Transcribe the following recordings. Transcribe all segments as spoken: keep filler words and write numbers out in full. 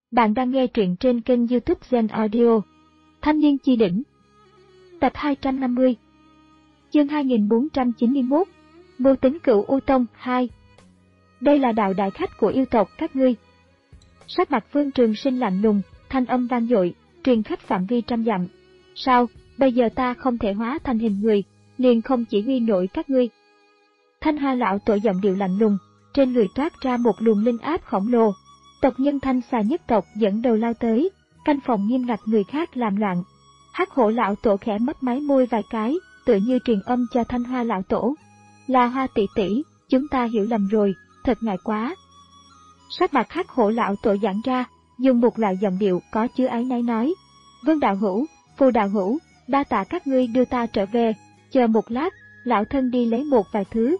Bạn đang nghe truyện trên kênh YouTube Zen Audio. Thanh niên chi đỉnh. Tập hai trăm năm mươi. Chương hai nghìn bốn trăm chín mươi mốt. Mưu tính cửu U Tông hai. Đây là đạo đại khách của yêu tộc các ngươi. Sắc mặt Vương Trường Sinh lạnh lùng, thanh âm vang dội, truyền khắp phạm vi trăm dặm. Sao, bây giờ ta không thể hóa thành hình người, liền không chỉ huy nổi các ngươi. Thanh Hoa lão tổ giọng điệu lạnh lùng, trên người toát ra một luồng linh áp khổng lồ. Tộc nhân Thanh Xà nhất tộc dẫn đầu lao tới, canh phòng nghiêm ngặt người khác làm loạn. Hắc Hổ lão tổ khẽ mấp máy môi vài cái, tựa như truyền âm cho Thanh Hoa lão tổ. Là Hoa tỷ tỷ, chúng ta hiểu lầm rồi, thật ngại quá. Sắc mặt Hắc Hổ lão tổ giãn ra, dùng một loại giọng điệu có chứa áy náy nói: Vương đạo hữu, Phù đạo hữu, đa tạ các ngươi đưa ta trở về, chờ một lát, lão thân đi lấy một vài thứ.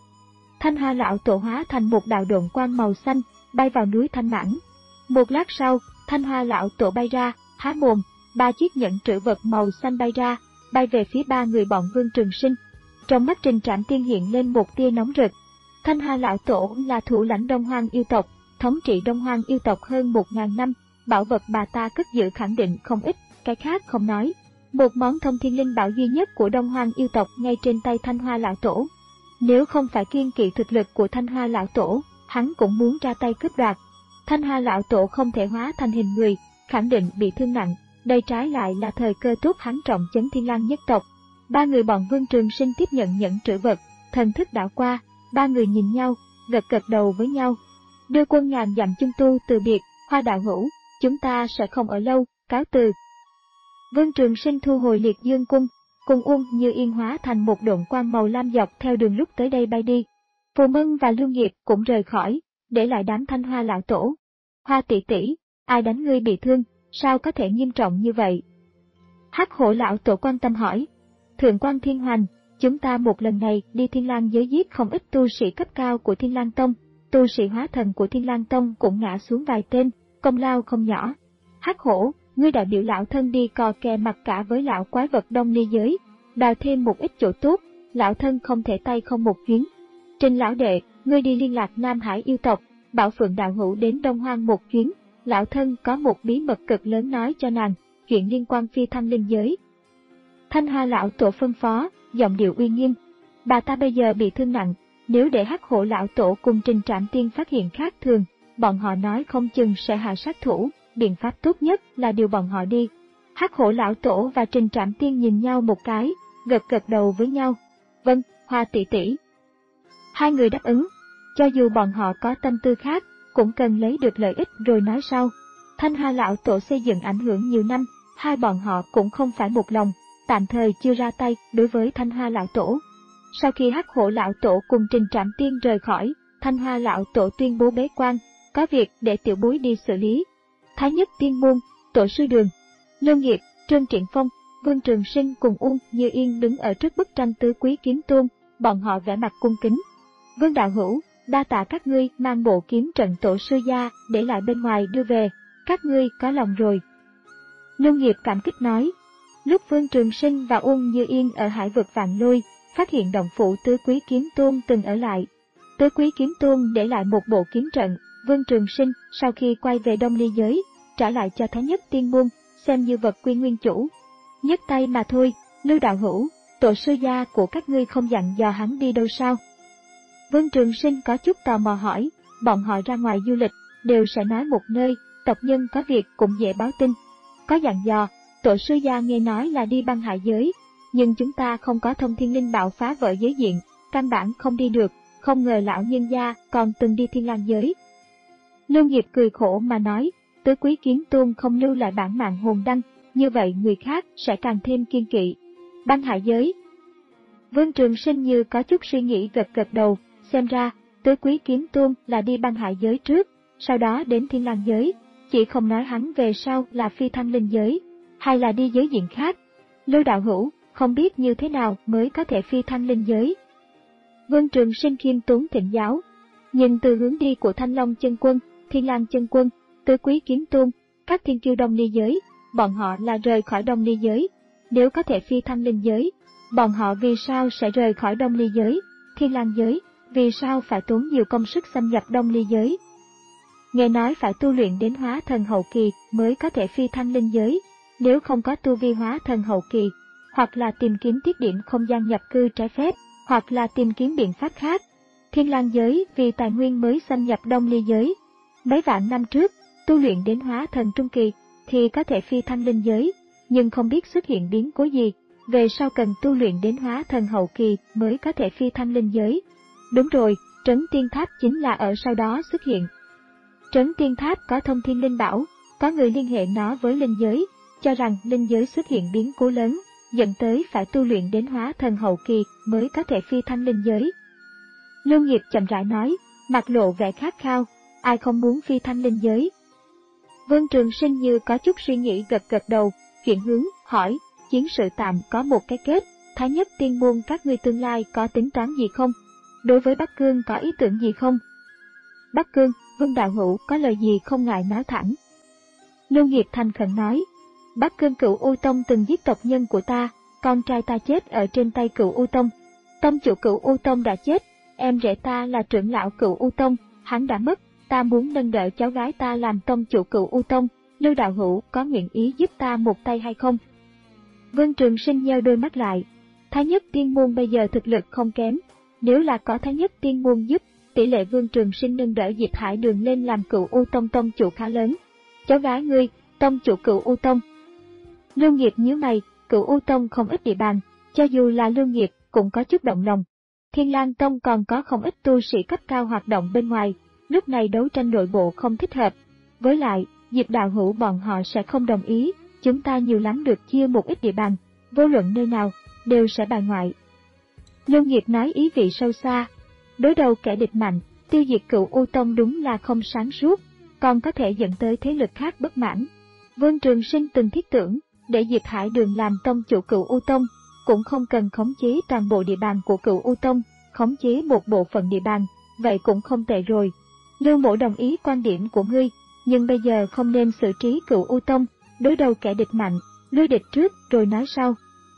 Thanh Hoa lão tổ hóa thành một đạo độn quang màu xanh, bay vào núi Thanh Mãn. Một lát sau, Thanh Hoa lão tổ bay ra, há mồm, ba chiếc nhẫn trữ vật màu xanh bay ra, bay về phía ba người bọn Vương Trường Sinh. Trong mắt Trình Trạm Tiên hiện lên một tia nóng rực. Thanh Hoa lão tổ là thủ lãnh Đông Hoang yêu tộc, thống trị Đông Hoang yêu tộc hơn một ngàn năm, bảo vật bà ta cất giữ khẳng định không ít, cái khác không nói. Một món thông thiên linh bảo duy nhất của Đông Hoang yêu tộc ngay trên tay Thanh Hoa lão tổ. Nếu không phải kiêng kỵ thực lực của Thanh Hoa lão tổ, hắn cũng muốn ra tay cướp đoạt. Thanh Hoa lão tổ không thể hóa thành hình người, khẳng định bị thương nặng, đây trái lại là thời cơ tốt hắn trọng chấn Thiên Lang nhất tộc. Ba người bọn Vương Trường Sinh tiếp nhận nhẫn trữ vật, thần thức đảo qua, ba người nhìn nhau, gật gật đầu với nhau. Đưa quân ngàn dặm chung tu từ biệt, Hoa đạo hữu, chúng ta sẽ không ở lâu, cáo từ. Vương Trường Sinh thu hồi liệt dương cung, cùng Uông Như Yên hóa thành một độn quang màu lam dọc theo đường lúc tới đây bay đi. Phù Mân và Lưu Nghiệp cũng rời khỏi, để lại đám Thanh Hoa lão tổ. Hoa tỷ tỷ, ai đánh ngươi bị thương, sao có thể nghiêm trọng như vậy? Hắc Hổ lão tổ quan tâm hỏi. Thượng quan Thiên Hoành, chúng ta một lần này đi Thiên Lang giới giết không ít tu sĩ cấp cao của Thiên Lang Tông, tu sĩ hóa thần của Thiên Lang Tông cũng ngã xuống vài tên, công lao không nhỏ. Hắc Hổ, ngươi đại biểu lão thân đi cò kè mặt cả với lão quái vật Đông Ly giới, đào thêm một ít chỗ tốt, lão thân không thể tay không một chuyến. Trình lão đệ, ngươi đi liên lạc Nam Hải yêu tộc, bảo Phượng đạo hữu đến Đông Hoang một chuyến, lão thân có một bí mật cực lớn nói cho nàng, chuyện liên quan phi thăng linh giới. Thanh Hoa lão tổ phân phó, giọng điệu uy nghiêm. Bà ta bây giờ bị thương nặng, nếu để Hắc Hổ lão tổ cùng Trình Trạm Tiên phát hiện khác thường, bọn họ nói không chừng sẽ hạ sát thủ, biện pháp tốt nhất là điều bọn họ đi. Hắc Hổ lão tổ và Trình Trạm Tiên nhìn nhau một cái, gật gật đầu với nhau. Vâng, Hoa tỷ tỷ. Hai người đáp ứng, cho dù bọn họ có tâm tư khác, cũng cần lấy được lợi ích rồi nói sau. Thanh Hoa lão tổ xây dựng ảnh hưởng nhiều năm, hai bọn họ cũng không phải một lòng, tạm thời chưa ra tay đối với Thanh Hoa lão tổ. Sau khi Hắc Hổ lão tổ cùng Trình Trạm Tiên rời khỏi, Thanh Hoa lão tổ tuyên bố bế quan, có việc để tiểu bối đi xử lý. Thái Nhất Tiên môn, tổ sư Đường, Lưu Nghiệp, Trương Triển Phong, Vương Trường Sinh cùng Uông Như Yên đứng ở trước bức tranh tứ quý kiếm tôn, bọn họ vẻ mặt cung kính. Vương đạo hữu, đa tạ các ngươi mang bộ kiếm trận tổ sư gia để lại bên ngoài đưa về, các ngươi có lòng rồi. Lưu Nghiệp cảm kích nói. Lúc Vương Trường Sinh và Uông Như Yên ở hải vực Vạn Lôi, phát hiện động phủ tứ quý kiếm tôn từng ở lại. Tứ quý kiếm tôn để lại một bộ kiếm trận, Vương Trường Sinh sau khi quay về Đông Ly giới, trả lại cho Thái Nhất Tiên môn, xem như vật quy nguyên chủ. Nhất tay mà thôi, Lưu đạo hữu, tổ sư gia của các ngươi không dặn dò hắn đi đâu sao? Vương Trường Sinh có chút tò mò hỏi, bọn họ ra ngoài du lịch, đều sẽ nói một nơi, tộc nhân có việc cũng dễ báo tin. Có dặn dò, tổ sư gia nghe nói là đi băng hải giới, nhưng chúng ta không có thông thiên linh bảo phá vỡ giới diện, căn bản không đi được, không ngờ lão nhân gia còn từng đi Thiên Lang giới. Lưu Nghiệp cười khổ mà nói, tứ quý kiếm tôn không lưu lại bản mạng hồn đăng, như vậy người khác sẽ càng thêm kiên kỵ. Băng hải giới. Vương Trường Sinh như có chút suy nghĩ gật gật đầu, xem ra, tứ quý kiếm tôn là đi băng hải giới trước, sau đó đến Thiên Lang giới, chỉ không nói hắn về sau là phi thăng linh giới, hay là đi giới diện khác. Lưu đạo hữu, không biết như thế nào mới có thể phi thăng linh giới. Vương Trường Sinh khiêm tốn thỉnh giáo, nhìn từ hướng đi của Thanh Long chân quân, Thiên Lang chân quân, tứ quý kiếm tôn, các thiên kiêu Đông Ly giới, bọn họ là rời khỏi Đông Ly giới. Nếu có thể phi thăng linh giới, bọn họ vì sao sẽ rời khỏi Đông Ly giới, Thiên Lang giới, vì sao phải tốn nhiều công sức xâm nhập Đông Ly giới? nghe nói phải tu luyện đến hóa thần hậu kỳ mới có thể phi thăng linh giới, nếu không có tu vi hóa thần hậu kỳ, hoặc là tìm kiếm tiết điểm không gian nhập cư trái phép, hoặc là tìm kiếm biện pháp khác. Thiên Lang giới vì tài nguyên mới xâm nhập Đông Ly giới. Mấy vạn năm trước, tu luyện đến hóa thần trung kỳ thì có thể phi thăng linh giới, nhưng không biết xuất hiện biến cố gì, về sau cần tu luyện đến hóa thần hậu kỳ mới có thể phi thăng linh giới. Đúng rồi, Trấn Tiên Tháp chính là ở sau đó xuất hiện. Trấn Tiên Tháp có thông thiên linh bảo, có người liên hệ nó với linh giới, cho rằng linh giới xuất hiện biến cố lớn, dẫn tới phải tu luyện đến hóa thần hậu kỳ mới có thể phi thăng linh giới. Lưu Nghiệp chậm rãi nói, mặt lộ vẻ khát khao, ai không muốn phi thăng linh giới. Vương Trường Sinh như có chút suy nghĩ gật gật đầu, chuyển hướng, hỏi, chiến sự tạm có một cái kết, Thái Nhất Tiên Môn các ngươi tương lai có tính toán gì không? Đối với Bắc Cương có ý tưởng gì không? Bắc Cương, Vương Đạo Hữu có lời gì không ngại nói thẳng. Lưu Nghiệp thành khẩn nói, Bắc Cương Cửu U Tông từng giết tộc nhân của ta, con trai ta chết ở trên tay Cửu U Tông. Tông chủ Cửu U Tông đã chết, em rể ta là trưởng lão Cửu U Tông, hắn đã mất, ta muốn nâng đỡ cháu gái ta làm tông chủ Cửu U Tông, Lưu Đạo Hữu có nguyện ý giúp ta một tay hay không? Vương Trường Sinh nheo đôi mắt lại, Thái Nhất Tiên Môn bây giờ thực lực không kém, nếu là có Thái Nhất Tiên Môn giúp, tỷ lệ Vương Trường Sinh nâng đỡ Diệp Hải Đường lên làm Cửu U Tông tông chủ khá lớn. Cháu gái ngươi, tông chủ Cửu U Tông. Lưu Nghiệp nhíu mày, Cửu U Tông không ít địa bàn, cho dù là Lưu Nghiệp cũng có chút động lòng. Thiên Lang Tông còn có không ít tu sĩ cấp cao hoạt động bên ngoài, lúc này đấu tranh nội bộ không thích hợp. Với lại, Diệp Đạo Hữu bọn họ sẽ không đồng ý, chúng ta nhiều lắm được chia một ít địa bàn, vô luận nơi nào, đều sẽ bài ngoại. Lưu Nghiệp nói ý vị sâu xa, đối đầu kẻ địch mạnh, tiêu diệt Cửu U Tông đúng là không sáng suốt, còn có thể dẫn tới thế lực khác bất mãn. Vương Trường Sinh từng thiết tưởng, để Diệp Hải Đường làm tông chủ Cửu U Tông, cũng không cần khống chế toàn bộ địa bàn của Cửu U Tông, khống chế một bộ phận địa bàn, vậy cũng không tệ rồi. Lưu Mỗ đồng ý quan điểm của ngươi, nhưng bây giờ không nên xử trí Cửu U Tông, đối đầu kẻ địch mạnh, lui địch trước rồi nói sau.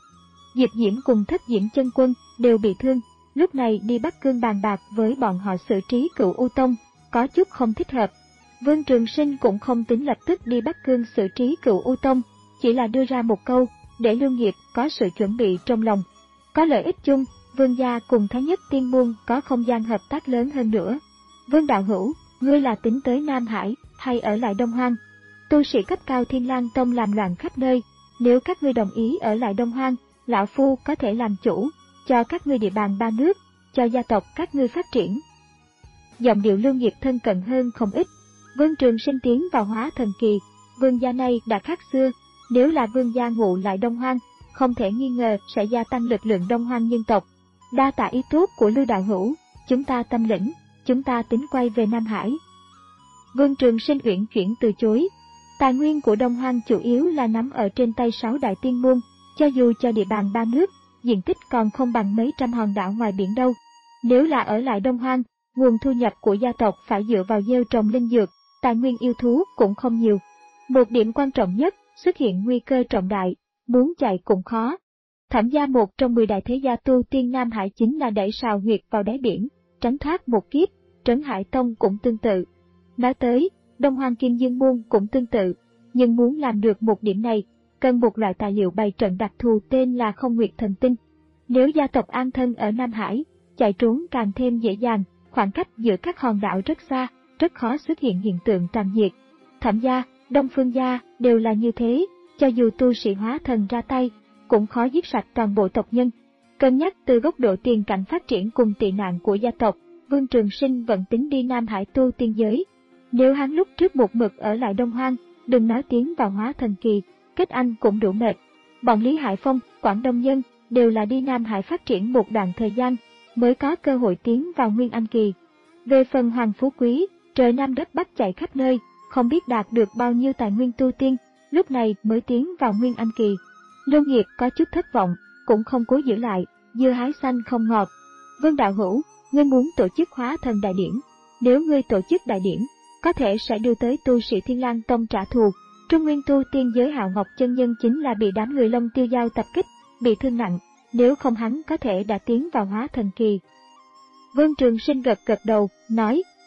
Diệp Diễm cùng Thất Diễm Chân Quân đều bị thương, lúc này đi Bắc Cương bàn bạc với bọn họ xử trí Cửu U Tông, có chút không thích hợp. Vương Trường Sinh cũng không tính lập tức đi Bắc Cương xử trí Cửu U Tông, chỉ là đưa ra một câu, để Lưu Nghiệp có sự chuẩn bị trong lòng. Có lợi ích chung, Vương gia cùng Thái Nhất Tiên Môn có không gian hợp tác lớn hơn nữa. Vương Đạo Hữu, ngươi là tính tới Nam Hải, hay ở lại Đông Hoang? Tu sĩ cấp cao Thiên Lang Tông làm loạn khắp nơi, nếu các ngươi đồng ý ở lại Đông Hoang, lão phu có thể làm chủ, cho các ngươi địa bàn ba nước, cho gia tộc các ngươi phát triển. Giọng điệu Lưu Nghiệp thân cận hơn không ít. Vương Trường Sinh tiến vào hóa thần kỳ, vương gia này đã khác xưa, nếu là vương gia ngụ lại Đông Hoang, không thể nghi ngờ sẽ gia tăng lực lượng Đông Hoang nhân tộc. Đa tạ ý tốt của Lưu Đạo Hữu, chúng ta tâm lĩnh, chúng ta tính quay về Nam Hải. Vương Trường Sinh uyển chuyển từ chối. Tài nguyên của Đông Hoang chủ yếu là nắm ở trên tay sáu đại tiên môn, cho dù cho địa bàn ba nước, diện tích còn không bằng mấy trăm hòn đảo ngoài biển đâu. Nếu là ở lại Đông Hoang, nguồn thu nhập của gia tộc phải dựa vào gieo trồng linh dược, tài nguyên yêu thú cũng không nhiều. Một điểm quan trọng nhất, xuất hiện nguy cơ trọng đại, muốn chạy cũng khó. Thẩm gia một trong mười đại thế gia tu tiên Nam Hải chính là đẩy sào huyệt vào đáy biển, tránh thoát một kiếp. Trấn Hải Tông cũng tương tự. Nói tới, Đông Hoang Kim Dương Môn cũng tương tự, nhưng muốn làm được một điểm này, cần một loại tài liệu bày trận đặc thù tên là Không Nguyệt Thần Tinh. Nếu gia tộc an thân ở Nam Hải, chạy trốn càng thêm dễ dàng, khoảng cách giữa các hòn đảo rất xa, rất khó xuất hiện hiện tượng tràn diệt. Thẩm gia, Đông Phương gia đều là như thế, cho dù tu sĩ hóa thần ra tay, cũng khó giết sạch toàn bộ tộc nhân. Cân nhắc từ góc độ tiền cảnh phát triển cùng tị nạn của gia tộc, Vương Trường Sinh vẫn tính đi Nam Hải tu tiên giới. Nếu hắn lúc trước một mực ở lại Đông Hoang, đừng nói tiến vào hóa thần kỳ, kết anh cũng đủ mệt. Bọn Lý Hải Phong, Quảng Đông Nhân đều là đi Nam Hải phát triển một đoạn thời gian, mới có cơ hội tiến vào Nguyên Anh kỳ. Về phần Hoàng Phú Quý, trời Nam đất Bắc chạy khắp nơi, không biết đạt được bao nhiêu tài nguyên tu tiên, lúc này mới tiến vào Nguyên Anh kỳ. Lưu Nghiệp có chút thất vọng, cũng không cố giữ lại, dưa hái xanh không ngọt. Vương Đạo Hữu, ngươi muốn tổ chức hóa thần đại điển, nếu ngươi tổ chức đại điển, có thể sẽ đưa tới tu sĩ Thiên Lang Tông trả thù. Trung Nguyên tu tiên giới Hạo Ngọc chân nhân chính là bị đám người Long Tiêu Giao tập kích, bị thương nặng, nếu không hắn có thể đã tiến vào hóa thần kỳ. Vương Trường Sinh gật gật đầu, nói,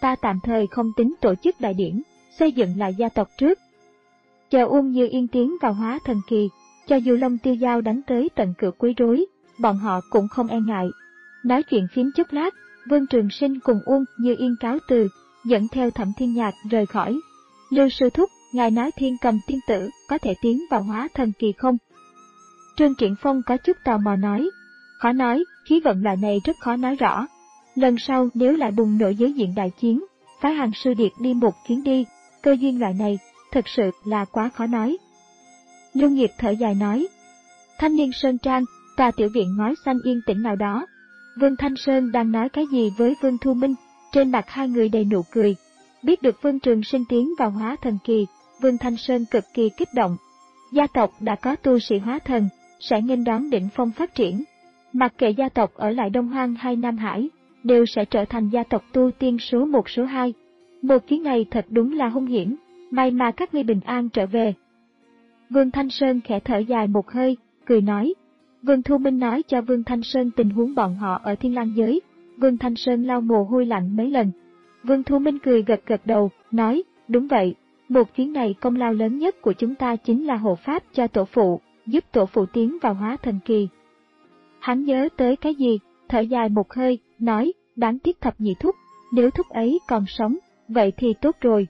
ta tạm thời không tính tổ chức đại điển, xây dựng lại gia tộc trước. Chờ Uông Như Yên tiến vào hóa thần kỳ, cho dù Long Tiêu Giao đánh tới tận cửa quấy rối, bọn họ cũng không e ngại. Nói chuyện phím chốc lát, Vương Trường Sinh cùng Uông Như Yên cáo từ, dẫn theo Thẩm Thiên Nhạc rời khỏi. Lưu sư thúc, ngài nói Thiên Cầm tiên tử có thể tiến vào hóa thần kỳ không? Trương Triển Phong có chút tò mò nói. Khó nói, khí vận loại này rất khó nói rõ. Lần sau nếu lại bùng nổ giới diện đại chiến, phái Hàng Sư Điệt đi một chuyến đi, cơ duyên loại này, thật sự là quá khó nói. Lưu Nghiệp thở dài nói. Thanh niên Sơn Trang, tòa tiểu viện ngói xanh yên tĩnh nào đó. Vương Thanh Sơn đang nói cái gì với Vương Thu Minh, trên mặt hai người đầy nụ cười. Biết được Vương Trường Sinh tiến vào hóa thần kỳ, Vương Thanh Sơn cực kỳ kích động. Gia tộc đã có tu sĩ hóa thần, sẽ nghênh đón đỉnh phong phát triển. Mặc kệ gia tộc ở lại Đông Hoang hay Nam Hải, đều sẽ trở thành gia tộc tu tiên số một số hai. Một chuyến này thật đúng là hung hiểm, may mà các ngươi bình an trở về. Vương Thanh Sơn khẽ thở dài một hơi, cười nói. Vương Thu Minh nói cho Vương Thanh Sơn tình huống bọn họ ở Thiên Lang giới. Vương Thanh Sơn lau mồ hôi lạnh mấy lần. Vương Thu Minh cười gật gật đầu, nói, đúng vậy, một chuyến này công lao lớn nhất của chúng ta chính là hộ pháp cho tổ phụ, giúp tổ phụ tiến vào hóa thần kỳ. Hắn nhớ tới cái gì, thở dài một hơi, nói, đáng tiếc Thập Nhị thúc, nếu thúc ấy còn sống, vậy thì tốt rồi.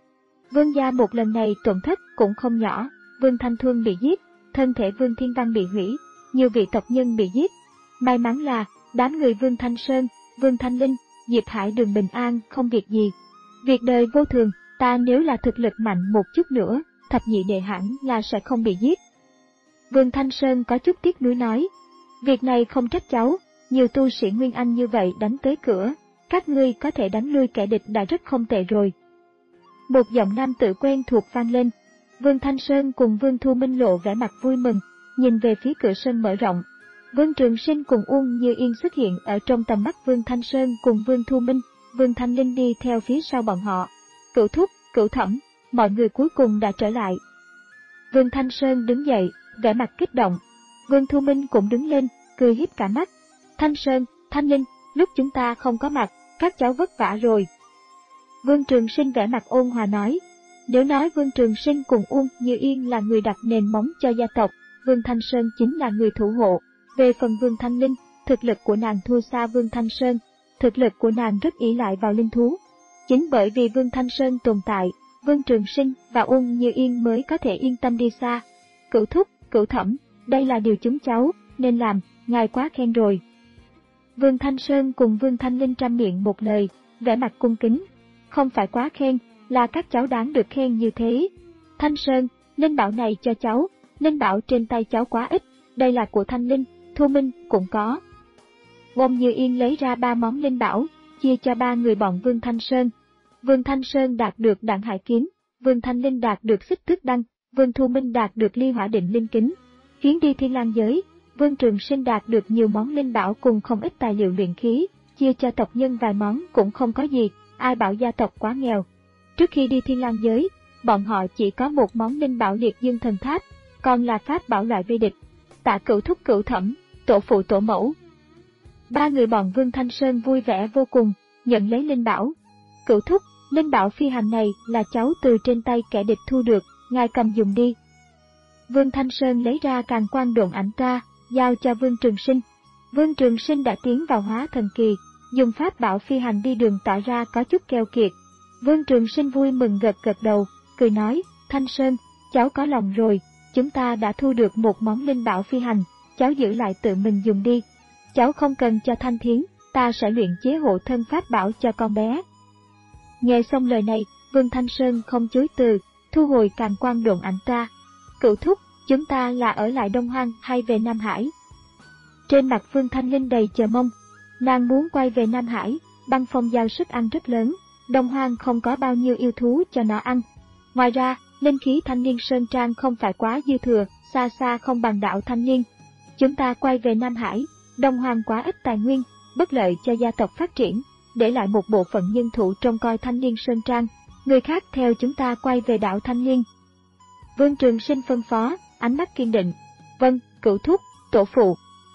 Vương gia một lần này tổn thất cũng không nhỏ, Vương Thanh Thuân bị giết, thân thể Vương Thiên Văn bị hủy, nhiều vị tộc nhân bị giết. May mắn là, đám người Vương Thanh Sơn, Vương Thanh Linh, Diệp Hải Đường bình an không việc gì. Việc đời vô thường, ta nếu là thực lực mạnh một chút nữa, Thập Nhị đệ hẳn là sẽ không bị giết. Vương Thanh Sơn có chút tiếc nuối nói, việc này không trách cháu, nhiều tu sĩ Nguyên Anh như vậy đánh tới cửa, các ngươi có thể đánh lui kẻ địch đã rất không tệ rồi. Một giọng nam tự quen thuộc vang lên, Vương Thanh Sơn cùng Vương Thu Minh lộ vẻ mặt vui mừng, nhìn về phía cửa sân mở rộng. Vương Trường Sinh cùng Uông Như Yên xuất hiện ở trong tầm mắt Vương Thanh Sơn cùng Vương Thu Minh, Vương Thanh Linh đi theo phía sau bọn họ. Cửu thúc, Cửu Thẩm, mọi người cuối cùng đã trở lại. Vương Thanh Sơn đứng dậy, vẻ mặt kích động. Vương Thu Minh cũng đứng lên, cười hiếp cả mắt. Thanh Sơn, Thanh Linh, lúc chúng ta không có mặt, các cháu vất vả rồi. Vương Trường Sinh vẻ mặt ôn hòa nói. Nếu nói Vương Trường Sinh cùng Uông Như Yên là người đặt nền móng cho gia tộc, Vương Thanh Sơn chính là người thủ hộ. Về phần Vương Thanh Linh, thực lực của nàng thua xa Vương Thanh Sơn, thực lực của nàng rất ỷ lại vào linh thú. Chính bởi vì Vương Thanh Sơn tồn tại, Vương Trường Sinh và Uông Như Yên mới có thể yên tâm đi xa. Cửu thúc, Cửu Thẩm, đây là điều chúng cháu nên làm, ngài quá khen rồi. Vương Thanh Sơn cùng Vương Thanh Linh trăm miệng một lời, vẻ mặt cung kính. Không phải quá khen, là các cháu đáng được khen như thế. Thanh Sơn, Linh bảo này cho cháu, Linh bảo trên tay cháu quá ít, đây là của Thanh Linh, Thu Minh cũng có. Uông Như Yên lấy ra ba món linh bảo, chia cho ba người bọn Vương Thanh Sơn. Vương Thanh Sơn đạt được Đạn Hải Kiếm, Vương Thanh Linh đạt được Xích Tước Đăng, Vương Thu Minh đạt được Ly Hỏa Định Linh Kính. Chuyến đi Thiên Lang giới, Vương Trường Sinh đạt được nhiều món linh bảo cùng không ít tài liệu luyện khí, chia cho tộc nhân vài món cũng không có gì, ai bảo gia tộc quá nghèo. Trước khi đi Thiên Lang giới, bọn họ chỉ có một món linh bảo Liệt Dương Thần Tháp, còn là pháp bảo loại vây địch. Tạ Cửu thúc, Cửu Thẩm, tổ phụ tổ mẫu. Ba người bọn Vương Thanh Sơn vui vẻ vô cùng, nhận lấy linh bảo. Cửu thúc, linh bảo phi hành này là cháu từ trên tay kẻ địch thu được, ngài cầm dùng đi. Vương Thanh Sơn lấy ra Càn Quang Độn Ảnh Tra, giao cho Vương Trường Sinh. Vương Trường Sinh đã tiến vào hóa thần kỳ, dùng pháp bảo phi hành đi đường tỏ ra có chút keo kiệt. Vương Trường Sinh vui mừng gật gật đầu, cười nói, Thanh Sơn, cháu có lòng rồi, chúng ta đã thu được một món linh bảo phi hành, cháu giữ lại tự mình dùng đi. Cháu không cần cho Thanh Thiến, ta sẽ luyện chế hộ thân pháp bảo cho con bé. Nghe xong lời này, Vương Thanh Sơn không chối từ, thu hồi Càn Quang Độn Ảnh Tra. Cửu thúc, chúng ta là ở lại Đông Hoang hay về Nam Hải? Trên mặt Vương Thanh Linh đầy chờ mong, nàng muốn quay về Nam Hải, băng phong giao sức ăn rất lớn, Đông Hoang không có bao nhiêu yêu thú cho nó ăn. Ngoài ra, linh khí Thanh Niên Sơn Trang không phải quá dư thừa, xa xa không bằng đạo Thanh Niên. Chúng ta quay về Nam Hải, Đông Hoang quá ít tài nguyên, bất lợi cho gia tộc phát triển, để lại một bộ phận nhân thủ trông coi Thanh Niên Sơn Trang, người khác theo chúng ta quay về đảo Thanh Niên. Vương Trường Sinh phân phó, ánh mắt kiên định. Vâng, Cửu thúc, tổ phụ.